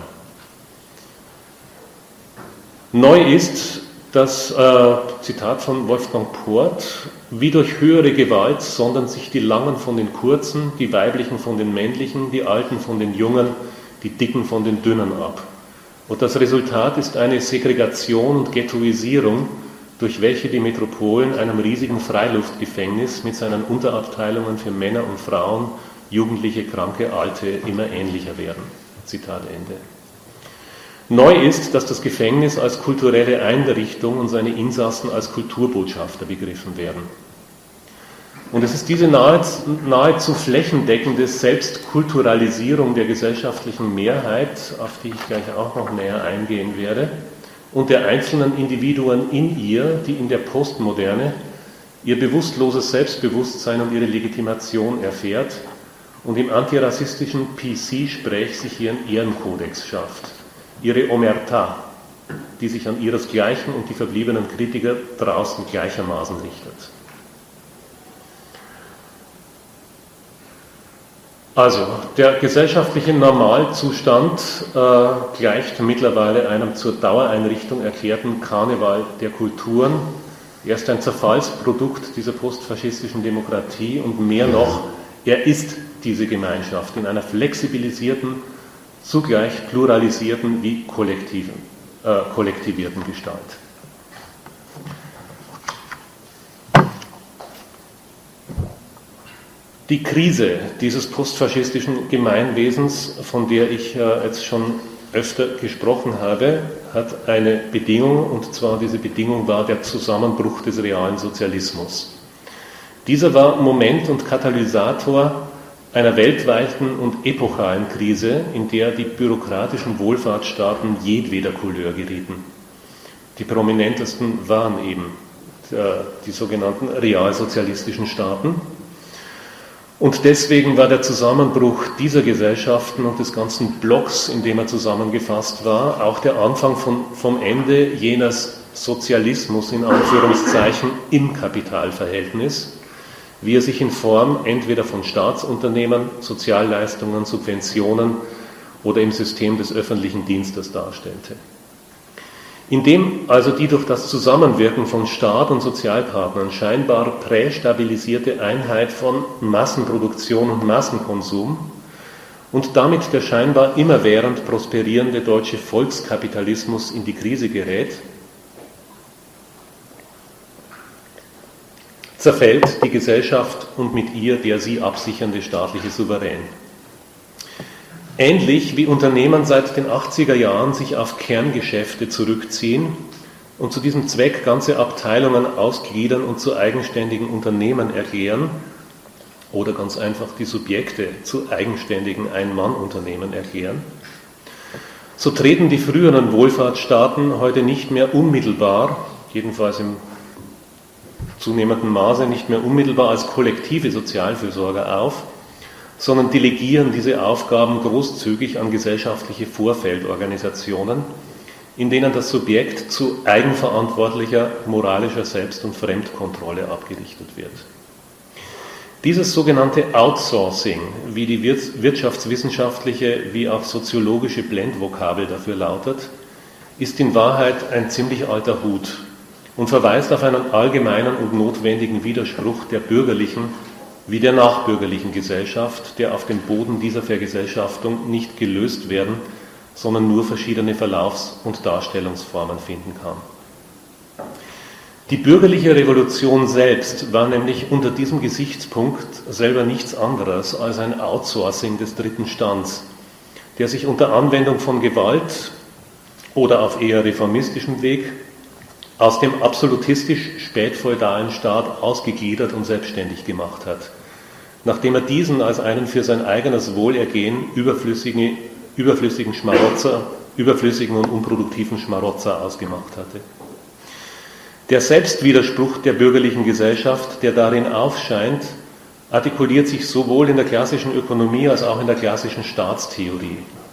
[SPEAKER 1] Neu ist das äh, Zitat von Wolfgang Port: Wie durch höhere Gewalt sondern sich die Langen von den Kurzen, die Weiblichen von den Männlichen, die Alten von den Jungen, die Dicken von den Dünnen ab. Und das Resultat ist eine Segregation und Ghettoisierung, durch welche die Metropolen einem riesigen Freiluftgefängnis mit seinen Unterabteilungen für Männer und Frauen, Jugendliche, Kranke, Alte immer ähnlicher werden. Zitat Ende. Neu ist, dass das Gefängnis als kulturelle Einrichtung und seine Insassen als Kulturbotschafter begriffen werden. Und es ist diese nahezu flächendeckende Selbstkulturalisierung der gesellschaftlichen Mehrheit, auf die ich gleich auch noch näher eingehen werde, und der einzelnen Individuen in ihr, die in der Postmoderne ihr bewusstloses Selbstbewusstsein und ihre Legitimation erfährt und im antirassistischen P C-Sprech sich ihren Ehrenkodex schafft, ihre Omerta, die sich an ihresgleichen und die verbliebenen Kritiker draußen gleichermaßen richtet. Also, der gesellschaftliche Normalzustand äh, gleicht mittlerweile einem zur Dauereinrichtung erklärten Karneval der Kulturen. Er ist ein Zerfallsprodukt dieser postfaschistischen Demokratie und mehr noch, er ist diese Gemeinschaft in einer flexibilisierten, zugleich pluralisierten wie kollektiven, äh, kollektivierten Gestalt. Die Krise dieses postfaschistischen Gemeinwesens, von der ich äh, jetzt schon öfter gesprochen habe, hat eine Bedingung, und zwar diese Bedingung war der Zusammenbruch des realen Sozialismus. Dieser war Moment und Katalysator einer weltweiten und epochalen Krise, in der die bürokratischen Wohlfahrtsstaaten jedweder Couleur gerieten. Die prominentesten waren eben äh, die sogenannten realsozialistischen Staaten. Und deswegen war der Zusammenbruch dieser Gesellschaften und des ganzen Blocks, in dem er zusammengefasst war, auch der Anfang von, vom Ende jenes Sozialismus in Anführungszeichen im Kapitalverhältnis, wie er sich in Form entweder von Staatsunternehmen, Sozialleistungen, Subventionen oder im System des öffentlichen Dienstes darstellte. Indem also die durch das Zusammenwirken von Staat und Sozialpartnern scheinbar prästabilisierte Einheit von Massenproduktion und Massenkonsum und damit der scheinbar immerwährend prosperierende deutsche Volkskapitalismus in die Krise gerät, zerfällt die Gesellschaft und mit ihr der sie absichernde staatliche Souverän. Ähnlich wie Unternehmen seit den achtziger Jahren sich auf Kerngeschäfte zurückziehen und zu diesem Zweck ganze Abteilungen ausgliedern und zu eigenständigen Unternehmen erklären oder ganz einfach die Subjekte zu eigenständigen Ein-Mann-Unternehmen erklären, so treten die früheren Wohlfahrtsstaaten heute nicht mehr unmittelbar, jedenfalls im zunehmendem Maße nicht mehr unmittelbar als kollektive Sozialfürsorger auf, sondern delegieren diese Aufgaben großzügig an gesellschaftliche Vorfeldorganisationen, in denen das Subjekt zu eigenverantwortlicher moralischer Selbst- und Fremdkontrolle abgerichtet wird. Dieses sogenannte Outsourcing, wie die wirtschaftswissenschaftliche wie auch soziologische Blendvokabel dafür lautet, ist in Wahrheit ein ziemlich alter Hut und verweist auf einen allgemeinen und notwendigen Widerspruch der bürgerlichen wie der nachbürgerlichen Gesellschaft, der auf dem Boden dieser Vergesellschaftung nicht gelöst werden, sondern nur verschiedene Verlaufs- und Darstellungsformen finden kann. Die bürgerliche Revolution selbst war nämlich unter diesem Gesichtspunkt selber nichts anderes als ein Outsourcing des dritten Stands, der sich unter Anwendung von Gewalt oder auf eher reformistischem Weg aus dem absolutistisch spätfeudalen Staat ausgegliedert und selbstständig gemacht hat, nachdem er diesen als einen für sein eigenes Wohlergehen überflüssigen, überflüssigen Schmarotzer, überflüssigen und unproduktiven Schmarotzer ausgemacht hatte. Der Selbstwiderspruch der bürgerlichen Gesellschaft, der darin aufscheint, artikuliert sich sowohl in der klassischen Ökonomie als auch in der klassischen Staatstheorie.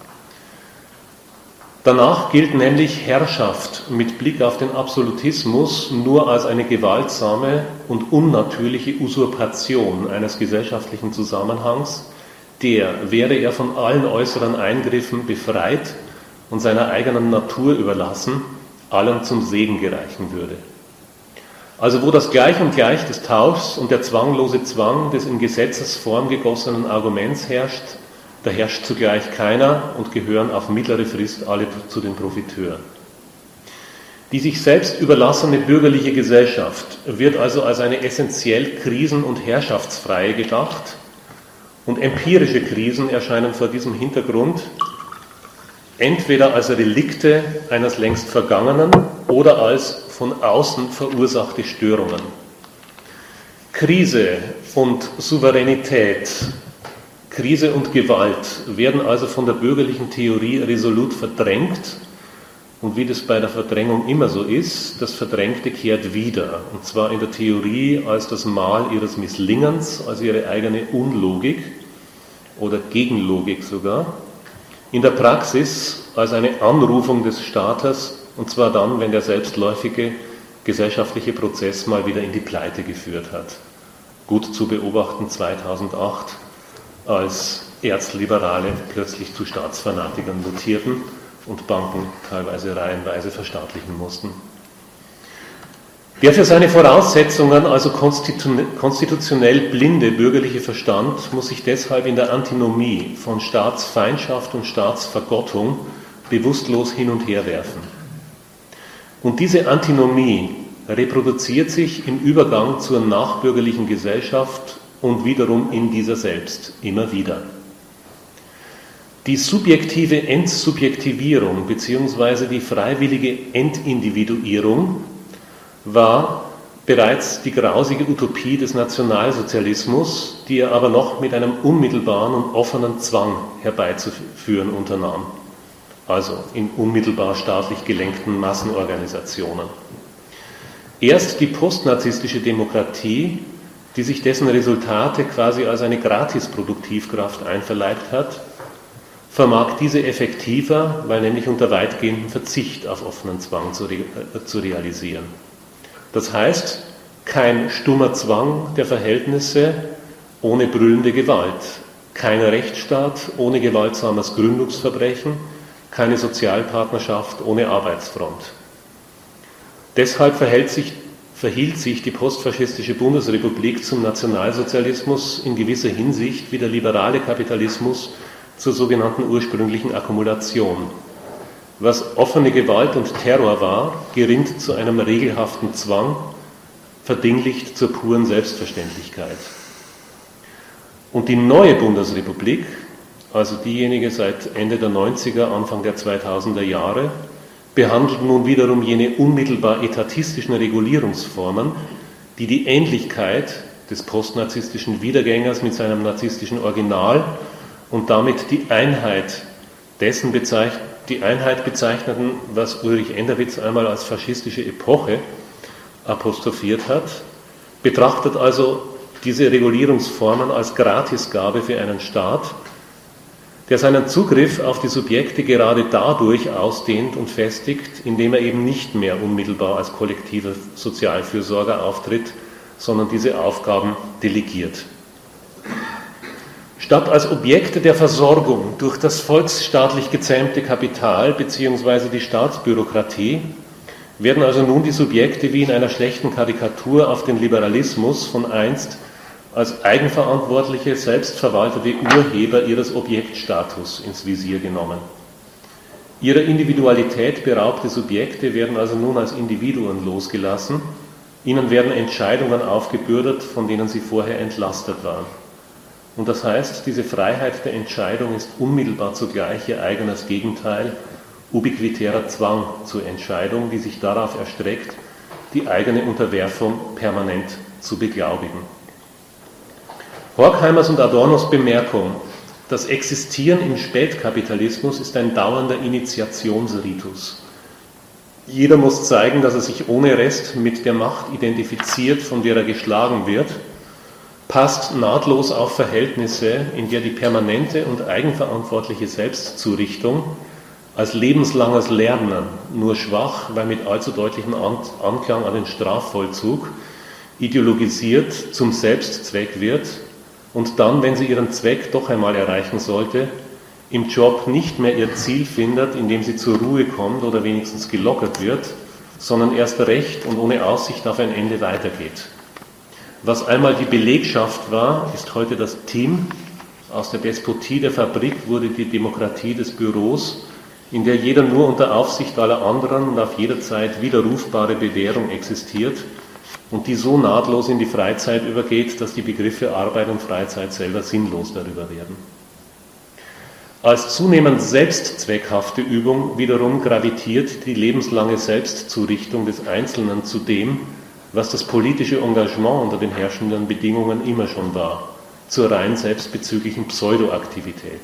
[SPEAKER 1] Danach gilt nämlich Herrschaft mit Blick auf den Absolutismus nur als eine gewaltsame und unnatürliche Usurpation eines gesellschaftlichen Zusammenhangs, der, wäre er von allen äußeren Eingriffen befreit und seiner eigenen Natur überlassen, allen zum Segen gereichen würde. Also wo das Gleich und Gleich des Tauschs und der zwanglose Zwang des in Gesetzesform gegossenen Arguments herrscht, da herrscht zugleich keiner und gehören auf mittlere Frist alle zu den Profiteuren. Die sich selbst überlassene bürgerliche Gesellschaft wird also als eine essentiell krisen- und herrschaftsfreie gedacht und empirische Krisen erscheinen vor diesem Hintergrund entweder als Relikte eines längst Vergangenen oder als von außen verursachte Störungen. Krise und Souveränität, Krise und Gewalt werden also von der bürgerlichen Theorie resolut verdrängt und wie das bei der Verdrängung immer so ist, das Verdrängte kehrt wieder und zwar in der Theorie als das Mal ihres Misslingens, als ihre eigene Unlogik, oder Gegenlogik sogar, in der Praxis als eine Anrufung des Staates, und zwar dann, wenn der selbstläufige gesellschaftliche Prozess mal wieder in die Pleite geführt hat. Gut zu beobachten zweitausendacht, als Erzliberale plötzlich zu Staatsfanatikern mutierten und Banken teilweise reihenweise verstaatlichen mussten. Der für seine Voraussetzungen also konstitutionell blinde bürgerliche Verstand muss sich deshalb in der Antinomie von Staatsfeindschaft und Staatsvergottung bewusstlos hin und her werfen. Und diese Antinomie reproduziert sich im Übergang zur nachbürgerlichen Gesellschaft und wiederum in dieser selbst immer wieder. Die subjektive Entsubjektivierung bzw. die freiwillige Entindividuierung war bereits die grausige Utopie des Nationalsozialismus, die er aber noch mit einem unmittelbaren und offenen Zwang herbeizuführen unternahm, also in unmittelbar staatlich gelenkten Massenorganisationen. Erst die postnarzisstische Demokratie, die sich dessen Resultate quasi als eine Gratisproduktivkraft einverleibt hat, vermag diese effektiver, weil nämlich unter weitgehendem Verzicht auf offenen Zwang zu, re zu realisieren. Das heißt, kein stummer Zwang der Verhältnisse ohne brüllende Gewalt, kein Rechtsstaat ohne gewaltsames Gründungsverbrechen, keine Sozialpartnerschaft ohne Arbeitsfront. Deshalb verhält sich, verhielt sich die postfaschistische Bundesrepublik zum Nationalsozialismus in gewisser Hinsicht wie der liberale Kapitalismus zur sogenannten ursprünglichen Akkumulation. Was offene Gewalt und Terror war, gerinnt zu einem regelhaften Zwang, verdinglicht zur puren Selbstverständlichkeit. Und die neue Bundesrepublik, also diejenige seit Ende der neunziger, Anfang der zweitausender Jahre, behandelt nun wiederum jene unmittelbar etatistischen Regulierungsformen, die die Ähnlichkeit des postnarzisstischen Wiedergängers mit seinem narzisstischen Original und damit die Einheit dessen bezeichnet, die Einheit bezeichneten, was Ulrich Enderwitz einmal als faschistische Epoche apostrophiert hat, betrachtet also diese Regulierungsformen als Gratisgabe für einen Staat, der seinen Zugriff auf die Subjekte gerade dadurch ausdehnt und festigt, indem er eben nicht mehr unmittelbar als kollektiver Sozialfürsorger auftritt, sondern diese Aufgaben delegiert. Statt als Objekte der Versorgung durch das volksstaatlich gezähmte Kapital bzw. die Staatsbürokratie werden also nun die Subjekte wie in einer schlechten Karikatur auf den Liberalismus von einst als eigenverantwortliche, selbstverwaltete Urheber ihres Objektstatus ins Visier genommen. Ihrer Individualität beraubte Subjekte werden also nun als Individuen losgelassen, ihnen werden Entscheidungen aufgebürdet, von denen sie vorher entlastet waren. Und das heißt, diese Freiheit der Entscheidung ist unmittelbar zugleich ihr eigenes Gegenteil, ubiquitärer Zwang zur Entscheidung, die sich darauf erstreckt, die eigene Unterwerfung permanent zu beglaubigen. Horkheimers und Adornos Bemerkung, das Existieren im Spätkapitalismus ist ein dauernder Initiationsritus. Jeder muss zeigen, dass er sich ohne Rest mit der Macht identifiziert, von der er geschlagen wird, passt nahtlos auf Verhältnisse, in der die permanente und eigenverantwortliche Selbstzurichtung als lebenslanges Lernen nur schwach, weil mit allzu deutlichem Anklang an den Strafvollzug, ideologisiert zum Selbstzweck wird und dann, wenn sie ihren Zweck doch einmal erreichen sollte, im Job nicht mehr ihr Ziel findet, indem sie zur Ruhe kommt oder wenigstens gelockert wird, sondern erst recht und ohne Aussicht auf ein Ende weitergeht. Was einmal die Belegschaft war, ist heute das Team. Aus der Despotie der Fabrik wurde die Demokratie des Büros, in der jeder nur unter Aufsicht aller anderen und auf jederzeit widerrufbare Bewährung existiert und die so nahtlos in die Freizeit übergeht, dass die Begriffe Arbeit und Freizeit selber sinnlos darüber werden. Als zunehmend selbstzweckhafte Übung wiederum gravitiert die lebenslange Selbstzurichtung des Einzelnen zu dem, was das politische Engagement unter den herrschenden Bedingungen immer schon war, zur rein selbstbezüglichen Pseudoaktivität.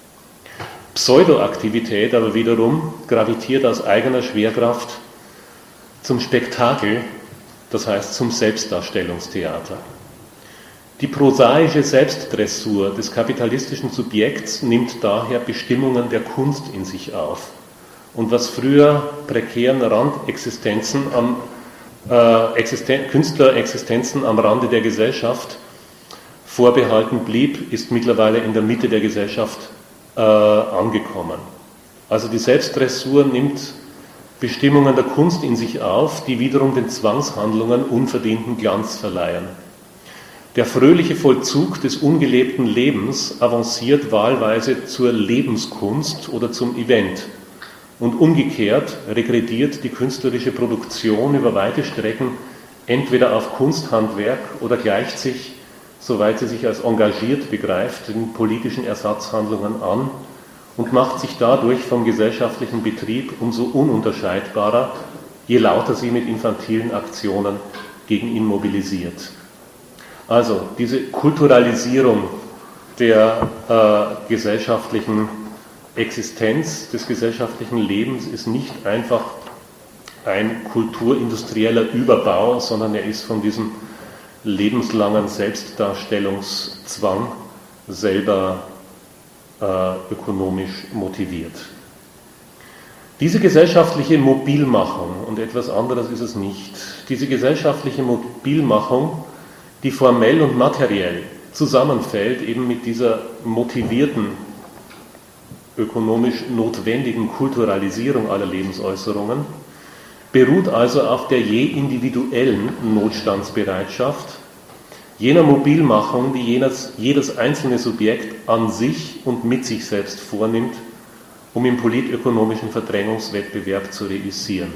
[SPEAKER 1] Pseudoaktivität aber wiederum gravitiert aus eigener Schwerkraft zum Spektakel, das heißt zum Selbstdarstellungstheater. Die prosaische Selbstdressur des kapitalistischen Subjekts nimmt daher Bestimmungen der Kunst in sich auf. Und was früher prekären Randexistenzen am, äh, Existen- Künstlerexistenzen am Rande der Gesellschaft vorbehalten blieb, ist mittlerweile in der Mitte der Gesellschaft äh, angekommen. Also die Selbstdressur nimmt Bestimmungen der Kunst in sich auf, die wiederum den Zwangshandlungen unverdienten Glanz verleihen. Der fröhliche Vollzug des ungelebten Lebens avanciert wahlweise zur Lebenskunst oder zum Event. Und umgekehrt regrediert die künstlerische Produktion über weite Strecken entweder auf Kunsthandwerk oder gleicht sich, soweit sie sich als engagiert begreift, den politischen Ersatzhandlungen an und macht sich dadurch vom gesellschaftlichen Betrieb umso ununterscheidbarer, je lauter sie mit infantilen Aktionen gegen ihn mobilisiert. Also diese Kulturalisierung der äh, gesellschaftlichen Existenz, des gesellschaftlichen Lebens ist nicht einfach ein kulturindustrieller Überbau, sondern er ist von diesem lebenslangen Selbstdarstellungszwang selber äh, ökonomisch motiviert. Diese gesellschaftliche Mobilmachung, und etwas anderes ist es nicht, diese gesellschaftliche Mobilmachung, die formell und materiell zusammenfällt, eben mit dieser motivierten, ökonomisch notwendigen Kulturalisierung aller Lebensäußerungen, beruht also auf der je individuellen Notstandsbereitschaft, jener Mobilmachung, die jenes, jedes einzelne Subjekt an sich und mit sich selbst vornimmt, um im politökonomischen Verdrängungswettbewerb zu reüssieren.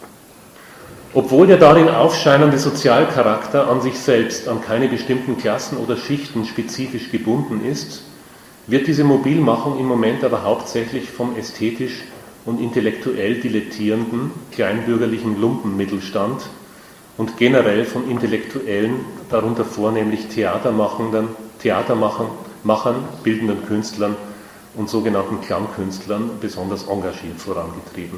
[SPEAKER 1] Obwohl der darin aufscheinende Sozialcharakter an sich selbst, an keine bestimmten Klassen oder Schichten spezifisch gebunden ist, wird diese Mobilmachung im Moment aber hauptsächlich vom ästhetisch und intellektuell dilettierenden, kleinbürgerlichen Lumpenmittelstand und generell von intellektuellen, darunter vornehmlich Theatermachenden, Theatermachern, Machern, bildenden Künstlern und sogenannten Klangkünstlern besonders engagiert vorangetrieben.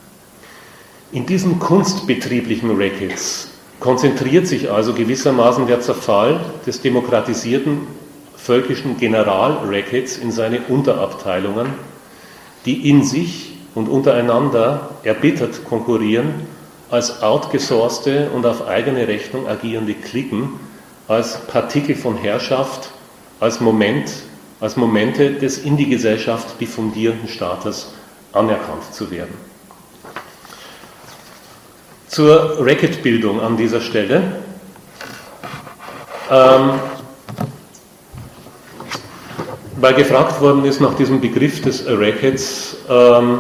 [SPEAKER 1] In diesen kunstbetrieblichen Rackets konzentriert sich also gewissermaßen der Zerfall des demokratisierten völkischen Generalrackets in seine Unterabteilungen, die in sich und untereinander erbittert konkurrieren als outgesourcete und auf eigene Rechnung agierende Cliquen, als Partikel von Herrschaft, als Moment, als Momente des in die Gesellschaft diffundierenden Staates anerkannt zu werden. Zur Racketbildung an dieser Stelle. Ähm, weil gefragt worden ist nach diesem Begriff des Rackets, ähm,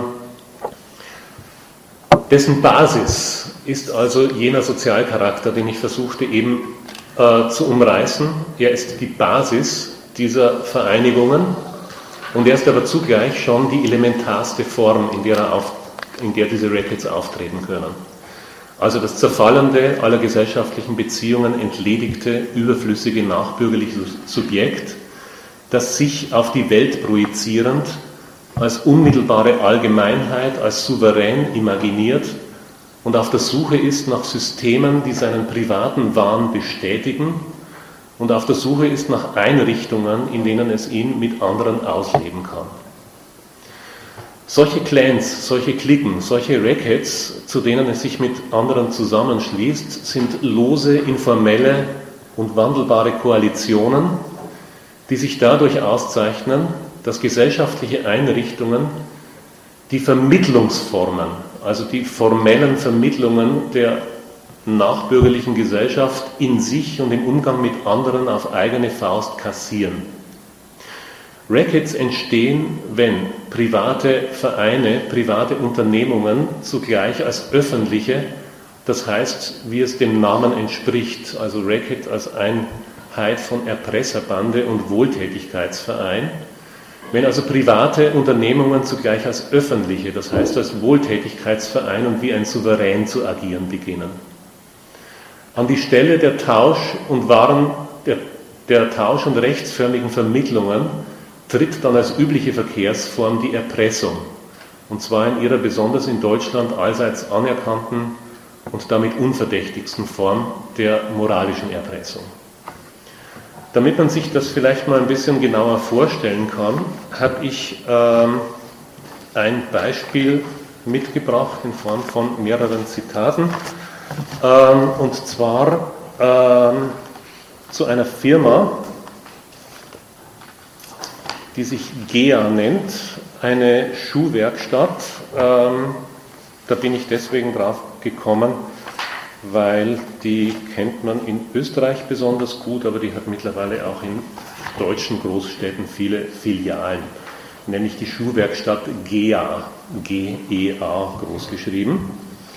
[SPEAKER 1] dessen Basis ist also jener Sozialcharakter, den ich versuchte eben äh, zu umreißen. Er ist die Basis dieser Vereinigungen und er ist aber zugleich schon die elementarste Form, in der, er auf, in der diese Rackets auftreten können. Also das zerfallende, aller gesellschaftlichen Beziehungen entledigte, überflüssige, nachbürgerliche Subjekt, das sich auf die Welt projizierend als unmittelbare Allgemeinheit, als souverän imaginiert und auf der Suche ist nach Systemen, die seinen privaten Wahn bestätigen und auf der Suche ist nach Einrichtungen, in denen es ihn mit anderen ausleben kann. Solche Clans, solche Cliquen, solche Rackets, zu denen es sich mit anderen zusammenschließt, sind lose, informelle und wandelbare Koalitionen, die sich dadurch auszeichnen, dass gesellschaftliche Einrichtungen die Vermittlungsformen, also die formellen Vermittlungen der nachbürgerlichen Gesellschaft in sich und im Umgang mit anderen auf eigene Faust kassieren. Rackets entstehen, wenn private Vereine, private Unternehmungen zugleich als öffentliche, das heißt, wie es dem Namen entspricht, also Racket als Einheit von Erpresserbande und Wohltätigkeitsverein, wenn also private Unternehmungen zugleich als öffentliche, das heißt als Wohltätigkeitsverein und wie ein Souverän zu agieren beginnen. An die Stelle der Tausch- und Waren, der, der Tausch- und rechtsförmigen Vermittlungen tritt dann als übliche Verkehrsform die Erpressung, und zwar in ihrer besonders in Deutschland allseits anerkannten und damit unverdächtigsten Form der moralischen Erpressung. Damit man sich das vielleicht mal ein bisschen genauer vorstellen kann, habe ich ähm, ein Beispiel mitgebracht in Form von mehreren Zitaten, ähm, und zwar ähm, zu einer Firma, die sich GEA nennt, eine Schuhwerkstatt. Ähm, da bin ich deswegen drauf gekommen, weil die kennt man in Österreich besonders gut, aber die hat mittlerweile auch in deutschen Großstädten viele Filialen, nämlich die Schuhwerkstatt GEA, G E A groß geschrieben.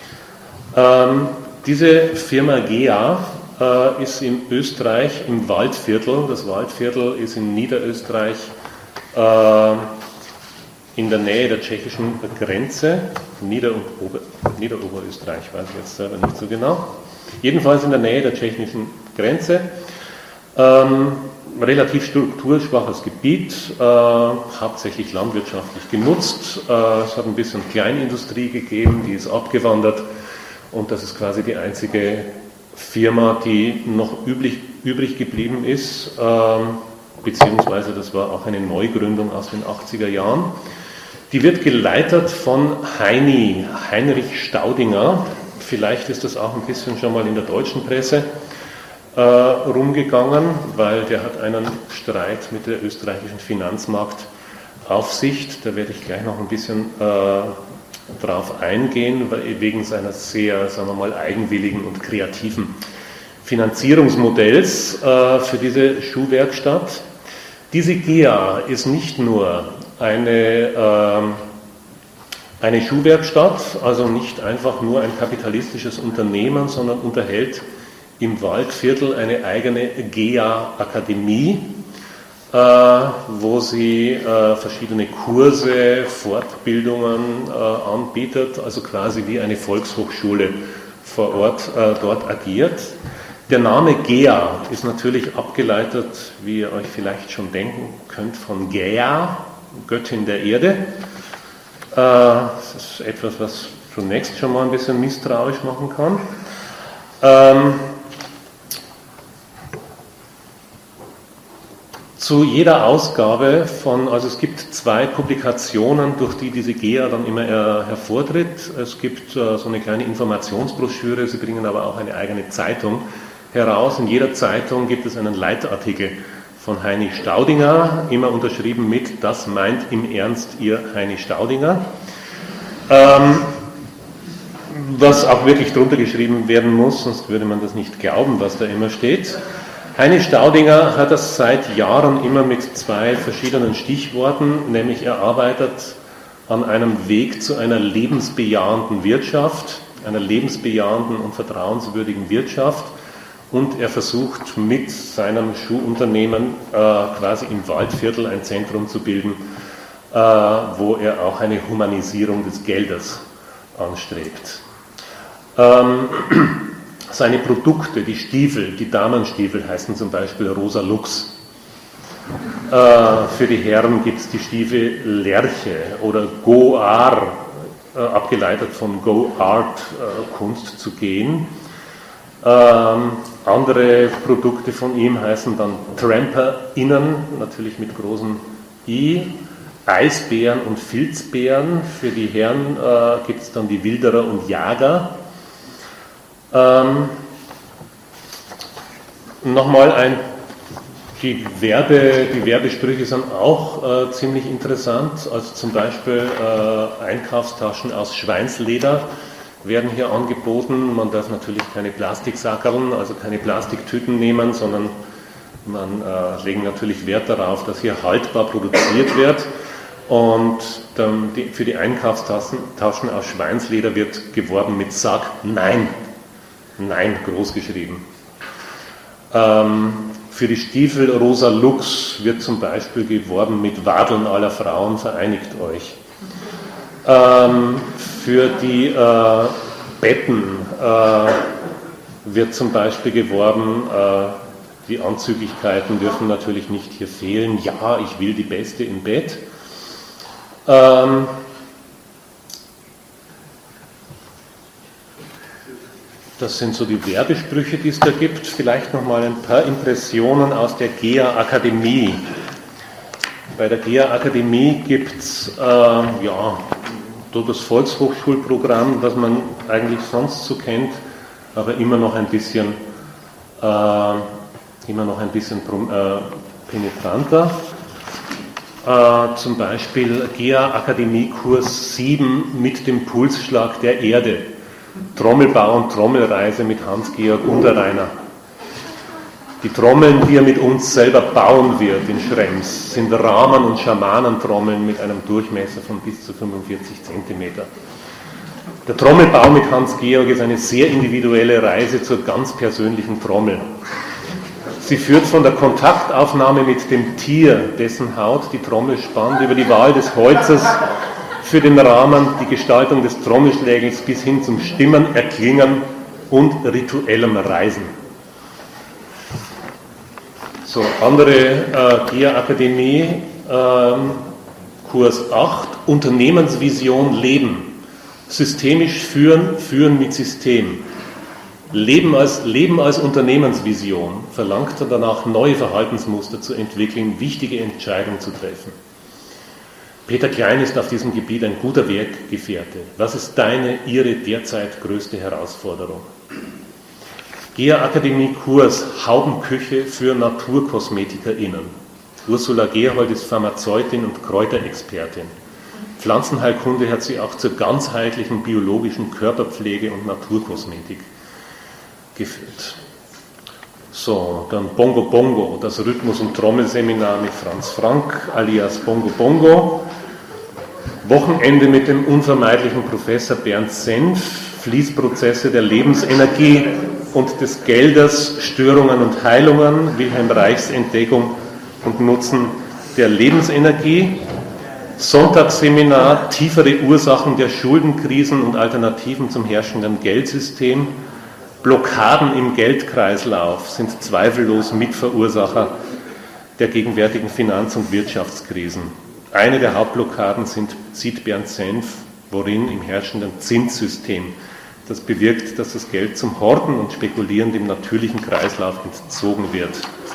[SPEAKER 1] Ähm, diese Firma GEA äh, ist in Österreich im Waldviertel, das Waldviertel ist in Niederösterreich, äh, in der Nähe der tschechischen Grenze, Nieder- und Ober- Niederoberösterreich, weiß ich jetzt selber nicht so genau, jedenfalls in der Nähe der tschechischen Grenze, ähm, relativ strukturschwaches Gebiet, äh, hauptsächlich landwirtschaftlich genutzt, äh, es hat ein bisschen Kleinindustrie gegeben, die ist abgewandert und das ist quasi die einzige Firma, die noch üblich, übrig geblieben ist, äh, beziehungsweise das war auch eine Neugründung aus den achtziger Jahren. Die wird geleitet von Heini, Heinrich Staudinger. Vielleicht ist das auch ein bisschen schon mal in der deutschen Presse äh, rumgegangen, weil der hat einen Streit mit der österreichischen Finanzmarktaufsicht. Da werde ich gleich noch ein bisschen äh, drauf eingehen, weil, wegen seiner sehr, sagen wir mal, eigenwilligen und kreativen Finanzierungsmodells äh, für diese Schuhwerkstatt. Diese GEA ist nicht nur eine, äh, eine Schuhwerkstatt, also nicht einfach nur ein kapitalistisches Unternehmen, sondern unterhält im Waldviertel eine eigene GEA-Akademie, äh, wo sie äh, verschiedene Kurse, Fortbildungen äh, anbietet, also quasi wie eine Volkshochschule vor Ort äh, dort agiert. Der Name GEA ist natürlich abgeleitet, wie ihr euch vielleicht schon denken könnt, von Gaia, Göttin der Erde. Das ist etwas, was zunächst schon mal ein bisschen misstrauisch machen kann. Ähm, zu jeder Ausgabe von, also es gibt zwei Publikationen, durch die diese GEA dann immer her, hervortritt. Es gibt äh, so eine kleine Informationsbroschüre, sie bringen aber auch eine eigene Zeitung heraus. In jeder Zeitung gibt es einen Leitartikel von Heini Staudinger, immer unterschrieben mit "Das meint im Ernst Ihr Heini Staudinger", ähm, was auch wirklich drunter geschrieben werden muss, sonst würde man das nicht glauben, was da immer steht. Heini Staudinger hat das seit Jahren immer mit zwei verschiedenen Stichworten, nämlich er arbeitet an einem Weg zu einer lebensbejahenden Wirtschaft, einer lebensbejahenden und vertrauenswürdigen Wirtschaft. Und er versucht mit seinem Schuhunternehmen äh, quasi im Waldviertel ein Zentrum zu bilden, äh, wo er auch eine Humanisierung des Geldes anstrebt. Ähm, seine Produkte, die Stiefel, die Damenstiefel heißen zum Beispiel Rosa Lux. Äh, für die Herren gibt es die Stiefel Lerche oder Go Ar, äh, abgeleitet von Go Art, äh, Kunst zu gehen. Ähm, andere Produkte von ihm heißen dann TramperInnen, natürlich mit großem I, Eisbären und Filzbären. Für die Herren äh, gibt es dann die Wilderer und Jager. Ähm, Nochmal ein, die, Werbe, die Werbesprüche sind auch äh, ziemlich interessant, also zum Beispiel äh, Einkaufstaschen aus Schweinsleder werden hier angeboten. Man darf natürlich keine Plastiksackerln, also keine Plastiktüten nehmen, sondern man äh, legt natürlich Wert darauf, dass hier haltbar produziert wird. Und dann die, für die Einkaufstaschen Taschen aus Schweinsleder wird geworben mit "Sag Nein", Nein groß geschrieben. Ähm, für die Stiefel Rosa Lux wird zum Beispiel geworben mit "Wadeln aller Frauen, vereinigt euch". Ähm, für die äh, Betten äh, wird zum Beispiel geworben, äh, die Anzüglichkeiten dürfen natürlich nicht hier fehlen. Ja, ich will die Beste im Bett. Ähm, Das sind so die Werbesprüche, die es da gibt. Vielleicht nochmal ein paar Impressionen aus der G E A Akademie. Bei der G E A Akademie gibt es äh, ja, so das Volkshochschulprogramm, das man eigentlich sonst so kennt, aber immer noch ein bisschen, äh, immer noch ein bisschen äh, penetranter. Äh, zum Beispiel G E A Akademie Kurs sieben mit dem Pulsschlag der Erde. Trommelbau und Trommelreise mit Hans-Georg Unterreiner. Die Trommeln, die er mit uns selber bauen wird in Schrems, sind Rahmen- und Schamanentrommeln mit einem Durchmesser von bis zu fünfundvierzig Zentimeter. Der Trommelbau mit Hans-Georg ist eine sehr individuelle Reise zur ganz persönlichen Trommel. Sie führt von der Kontaktaufnahme mit dem Tier, dessen Haut die Trommel spannt, über die Wahl des Holzes für den Rahmen, die Gestaltung des Trommelschlägels bis hin zum Stimmen, Erklingen und rituellem Reisen. So, andere äh, G E A Akademie, äh, Kurs acht, Unternehmensvision Leben. Systemisch führen, führen mit System. Leben als, Leben als Unternehmensvision verlangt danach, neue Verhaltensmuster zu entwickeln, wichtige Entscheidungen zu treffen. Peter Klein ist auf diesem Gebiet ein guter Weggefährte. Was ist deine, Ihre derzeit größte Herausforderung? G E A Akademie Kurs Haubenküche für NaturkosmetikerInnen. Ursula Gerhold ist Pharmazeutin und Kräuterexpertin. Pflanzenheilkunde hat sie auch zur ganzheitlichen biologischen Körperpflege und Naturkosmetik geführt. So, dann Bongo Bongo, das Rhythmus- und Trommelseminar mit Franz Frank alias Bongo Bongo. Wochenende mit dem unvermeidlichen Professor Bernd Senf, Fließprozesse der Lebensenergie und des Geldes, Störungen und Heilungen, Wilhelm Reichs Entdeckung und Nutzen der Lebensenergie. Sonntagsseminar, tiefere Ursachen der Schuldenkrisen und Alternativen zum herrschenden Geldsystem. Blockaden im Geldkreislauf sind zweifellos Mitverursacher der gegenwärtigen Finanz- und Wirtschaftskrisen. Eine der Hauptblockaden sind, sieht Bernd Senf, worin im herrschenden Zinssystem. Das bewirkt, dass das Geld zum Horten und Spekulieren dem natürlichen Kreislauf entzogen wird.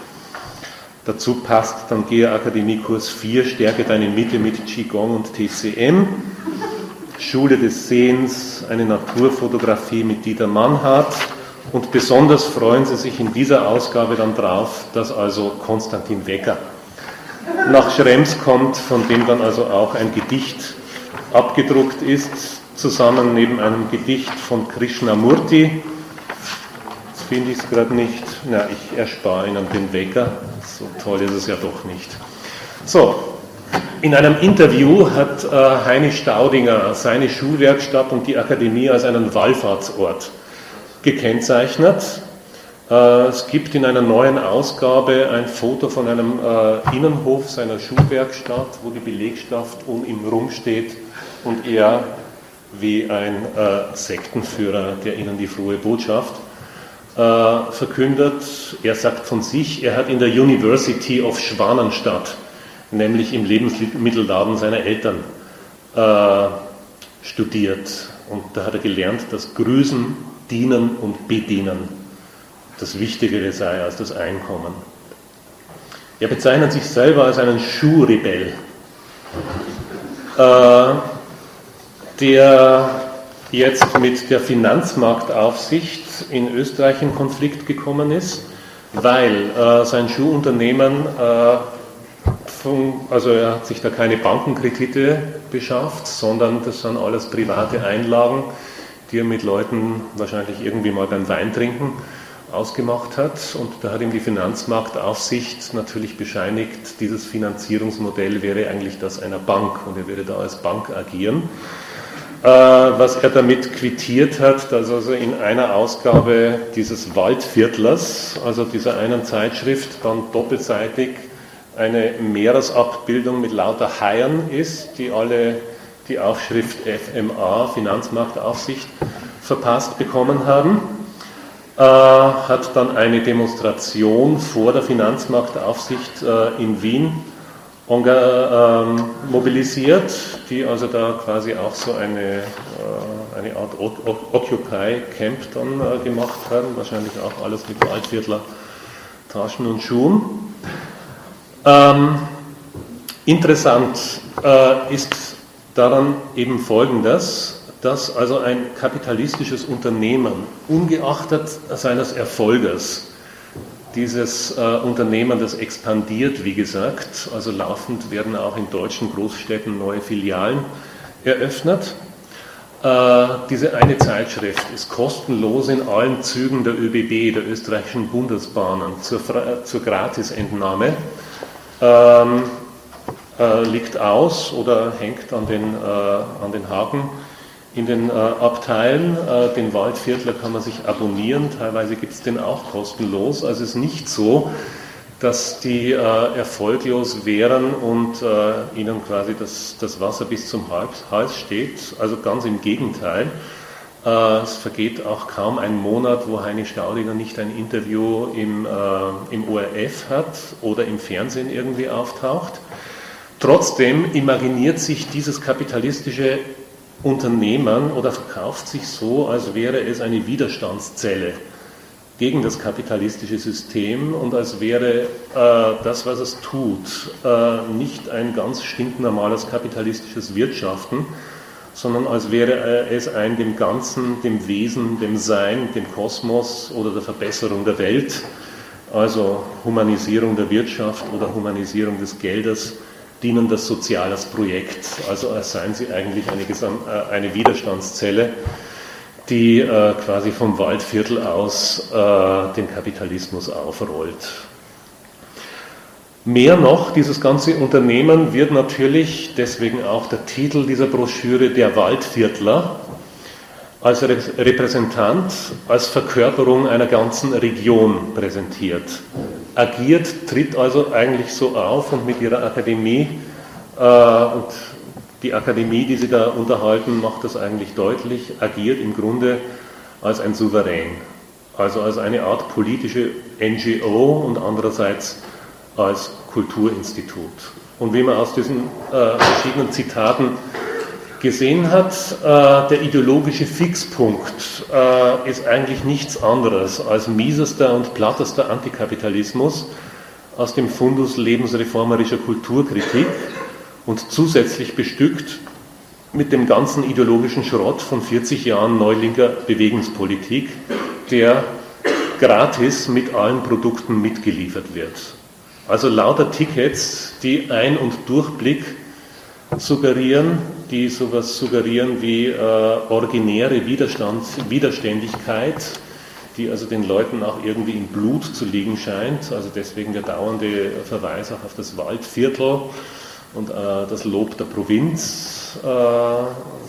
[SPEAKER 1] Dazu passt dann G E A Akademie Kurs vier, Stärke deine Mitte mit Qigong und T C M. Schule des Sehens, eine Naturfotografie mit Dieter Mannhardt. Und besonders freuen Sie sich in dieser Ausgabe dann drauf, dass also Konstantin Wecker nach Schrems kommt, von dem dann also auch ein Gedicht abgedruckt ist, zusammen neben einem Gedicht von Krishnamurti. Jetzt finde ich es gerade nicht. Na, ich erspare Ihnen den Wecker. So toll ist es ja doch nicht. So, in einem Interview hat äh, Heini Staudinger seine Schulwerkstatt und die Akademie als einen Wallfahrtsort gekennzeichnet. Äh, es gibt in einer neuen Ausgabe ein Foto von einem äh, Innenhof seiner Schulwerkstatt, wo die Belegschaft um ihn rumsteht und er wie ein äh, Sektenführer, der ihnen die frohe Botschaft äh, verkündet. Er sagt von sich, er hat in der University of Schwanenstadt, nämlich im Lebensmittelladen seiner Eltern, äh, studiert. Und da hat er gelernt, dass Grüßen, Dienen und Bedienen das Wichtigere sei als das Einkommen. Er bezeichnet sich selber als einen Schuhrebell, äh, der jetzt mit der Finanzmarktaufsicht in Österreich in Konflikt gekommen ist, weil äh, sein Schuhunternehmen, äh, von, also er hat sich da keine Bankenkredite beschafft, sondern das sind alles private Einlagen, die er mit Leuten wahrscheinlich irgendwie mal beim Weintrinken ausgemacht hat. Und da hat ihm die Finanzmarktaufsicht natürlich bescheinigt, dieses Finanzierungsmodell wäre eigentlich das einer Bank und er würde da als Bank agieren. Äh, was er damit quittiert hat, dass also in einer Ausgabe dieses Waldviertlers, also dieser einen Zeitschrift, dann doppelseitig eine Meeresabbildung mit lauter Haien ist, die alle die Aufschrift F M A, Finanzmarktaufsicht, verpasst bekommen haben. Äh, hat dann eine Demonstration vor der Finanzmarktaufsicht äh, in Wien äh, mobilisiert, die also da quasi auch so eine, äh, eine Art Occupy-Camp dann äh, gemacht haben, wahrscheinlich auch alles mit Waldviertler Taschen und Schuhen. Ähm, interessant äh, ist daran eben Folgendes, dass also ein kapitalistisches Unternehmen, ungeachtet seines Erfolges, dieses äh, Unternehmen, das expandiert, wie gesagt, also laufend werden auch in deutschen Großstädten neue Filialen eröffnet. Äh, diese eine Zeitschrift ist kostenlos in allen Zügen der ÖBB, der österreichischen Bundesbahnen, zur, zur Gratisentnahme. Ähm, äh, liegt aus oder hängt an den, äh, an den Haken in den äh, Abteilen. Äh, den Waldviertler kann man sich abonnieren, teilweise gibt es den auch kostenlos. Also es ist nicht so, dass die äh, erfolglos wären und äh, ihnen quasi das, das Wasser bis zum Hals steht. Also ganz im Gegenteil. Äh, es vergeht auch kaum ein Monat, wo Heini Staudinger nicht ein Interview im, äh, im O R F hat oder im Fernsehen irgendwie auftaucht. Trotzdem imaginiert sich dieses kapitalistische Unternehmen oder verkauft sich so, als wäre es eine Widerstandszelle gegen das kapitalistische System und als wäre äh, das, was es tut, äh, nicht ein ganz stinknormales kapitalistisches Wirtschaften, sondern als wäre äh, es ein dem Ganzen, dem Wesen, dem Sein, dem Kosmos oder der Verbesserung der Welt, also Humanisierung der Wirtschaft oder Humanisierung des Geldes, dienendes soziales Projekt, also als seien sie eigentlich eine, Gesam- äh, eine Widerstandszelle, die äh, quasi vom Waldviertel aus äh, den Kapitalismus aufrollt. Mehr noch, dieses ganze Unternehmen wird natürlich, deswegen auch der Titel dieser Broschüre, der Waldviertler, als Re- Repräsentant, als Verkörperung einer ganzen Region präsentiert. Agiert, tritt also eigentlich so auf und mit ihrer Akademie, äh, und die Akademie, die sie da unterhalten, macht das eigentlich deutlich, agiert im Grunde als ein Souverän, also als eine Art politische N G O und andererseits als Kulturinstitut. Und wie man aus diesen äh, verschiedenen Zitaten gesehen hat, äh, der ideologische Fixpunkt äh, ist eigentlich nichts anderes als miesester und plattester Antikapitalismus aus dem Fundus lebensreformerischer Kulturkritik und zusätzlich bestückt mit dem ganzen ideologischen Schrott von vierzig Jahren neulinker Bewegungspolitik, der gratis mit allen Produkten mitgeliefert wird. Also lauter Tickets, die Ein- und Durchblick suggerieren, die sowas suggerieren wie äh, originäre Widerstand, Widerständigkeit, die also den Leuten auch irgendwie im Blut zu liegen scheint, also deswegen der dauernde Verweis auch auf das Waldviertel und äh, das Lob der Provinz, äh, dass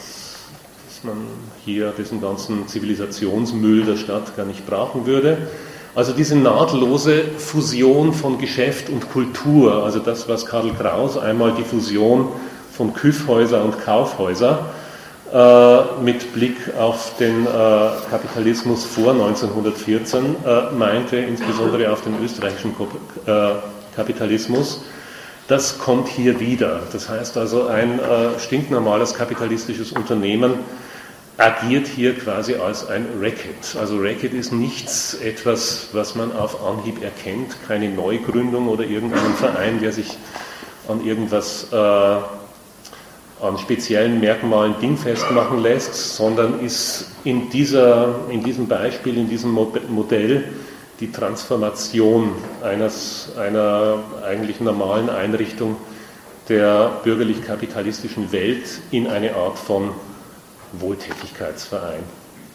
[SPEAKER 1] man hier diesen ganzen Zivilisationsmüll der Stadt gar nicht brauchen würde. Also diese nahtlose Fusion von Geschäft und Kultur, also das, was Karl Kraus einmal die Fusion von Küffhäuser und Kaufhäuser äh, mit Blick auf den äh, Kapitalismus vor neunzehnhundertvierzehn äh, meinte, insbesondere auf den österreichischen Ko- äh, Kapitalismus, das kommt hier wieder. Das heißt also, ein äh, stinknormales kapitalistisches Unternehmen agiert hier quasi als ein Racket. Also Racket ist nichts, etwas, was man auf Anhieb erkennt, keine Neugründung oder irgendeinen Verein, der sich an irgendwas äh, an speziellen Merkmalen dingfest machen lässt, sondern ist in, dieser, in diesem Beispiel, in diesem Modell die Transformation eines, einer eigentlich normalen Einrichtung der bürgerlich-kapitalistischen Welt in eine Art von Wohltätigkeitsverein.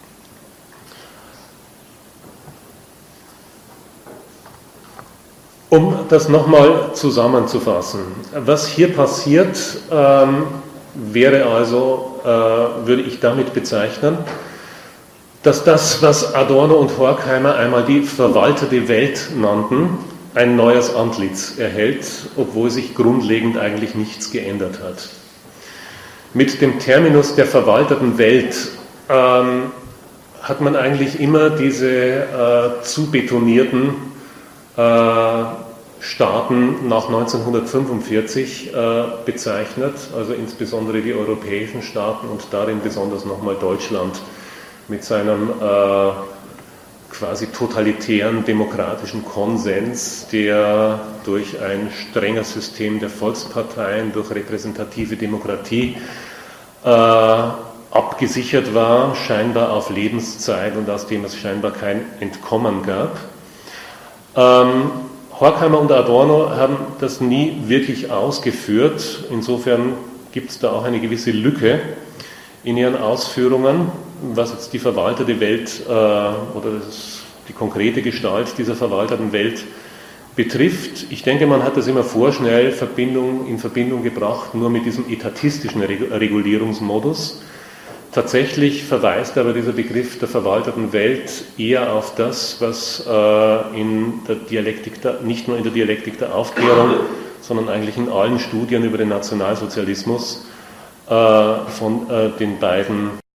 [SPEAKER 1] Um das nochmal zusammenzufassen, was hier passiert, ähm, wäre also, äh, würde ich damit bezeichnen, dass das, was Adorno und Horkheimer einmal die verwaltete Welt nannten, ein neues Antlitz erhält, obwohl sich grundlegend eigentlich nichts geändert hat. Mit dem Terminus der verwalteten Welt ähm, hat man eigentlich immer diese äh, zu betonierten äh, Staaten nach neunzehnhundertfünfundvierzig äh, bezeichnet, also insbesondere die europäischen Staaten und darin besonders nochmal Deutschland mit seinem äh, quasi totalitären demokratischen Konsens, der durch ein strenger System der Volksparteien, durch repräsentative Demokratie äh, abgesichert war, scheinbar auf Lebenszeit und aus dem es scheinbar kein Entkommen gab. Ähm, Horkheimer und Adorno haben das nie wirklich ausgeführt. Insofern gibt es da auch eine gewisse Lücke in ihren Ausführungen, was jetzt die verwaltete Welt äh, oder das, die konkrete Gestalt dieser verwalteten Welt betrifft. Ich denke, man hat das immer vorschnell Verbindung, in Verbindung gebracht, nur mit diesem etatistischen Regulierungsmodus. Tatsächlich verweist aber dieser Begriff der verwalteten Welt eher auf das, was äh, in der Dialektik der, nicht nur in der Dialektik der Aufklärung, sondern eigentlich in allen Studien über den Nationalsozialismus äh, von äh, den beiden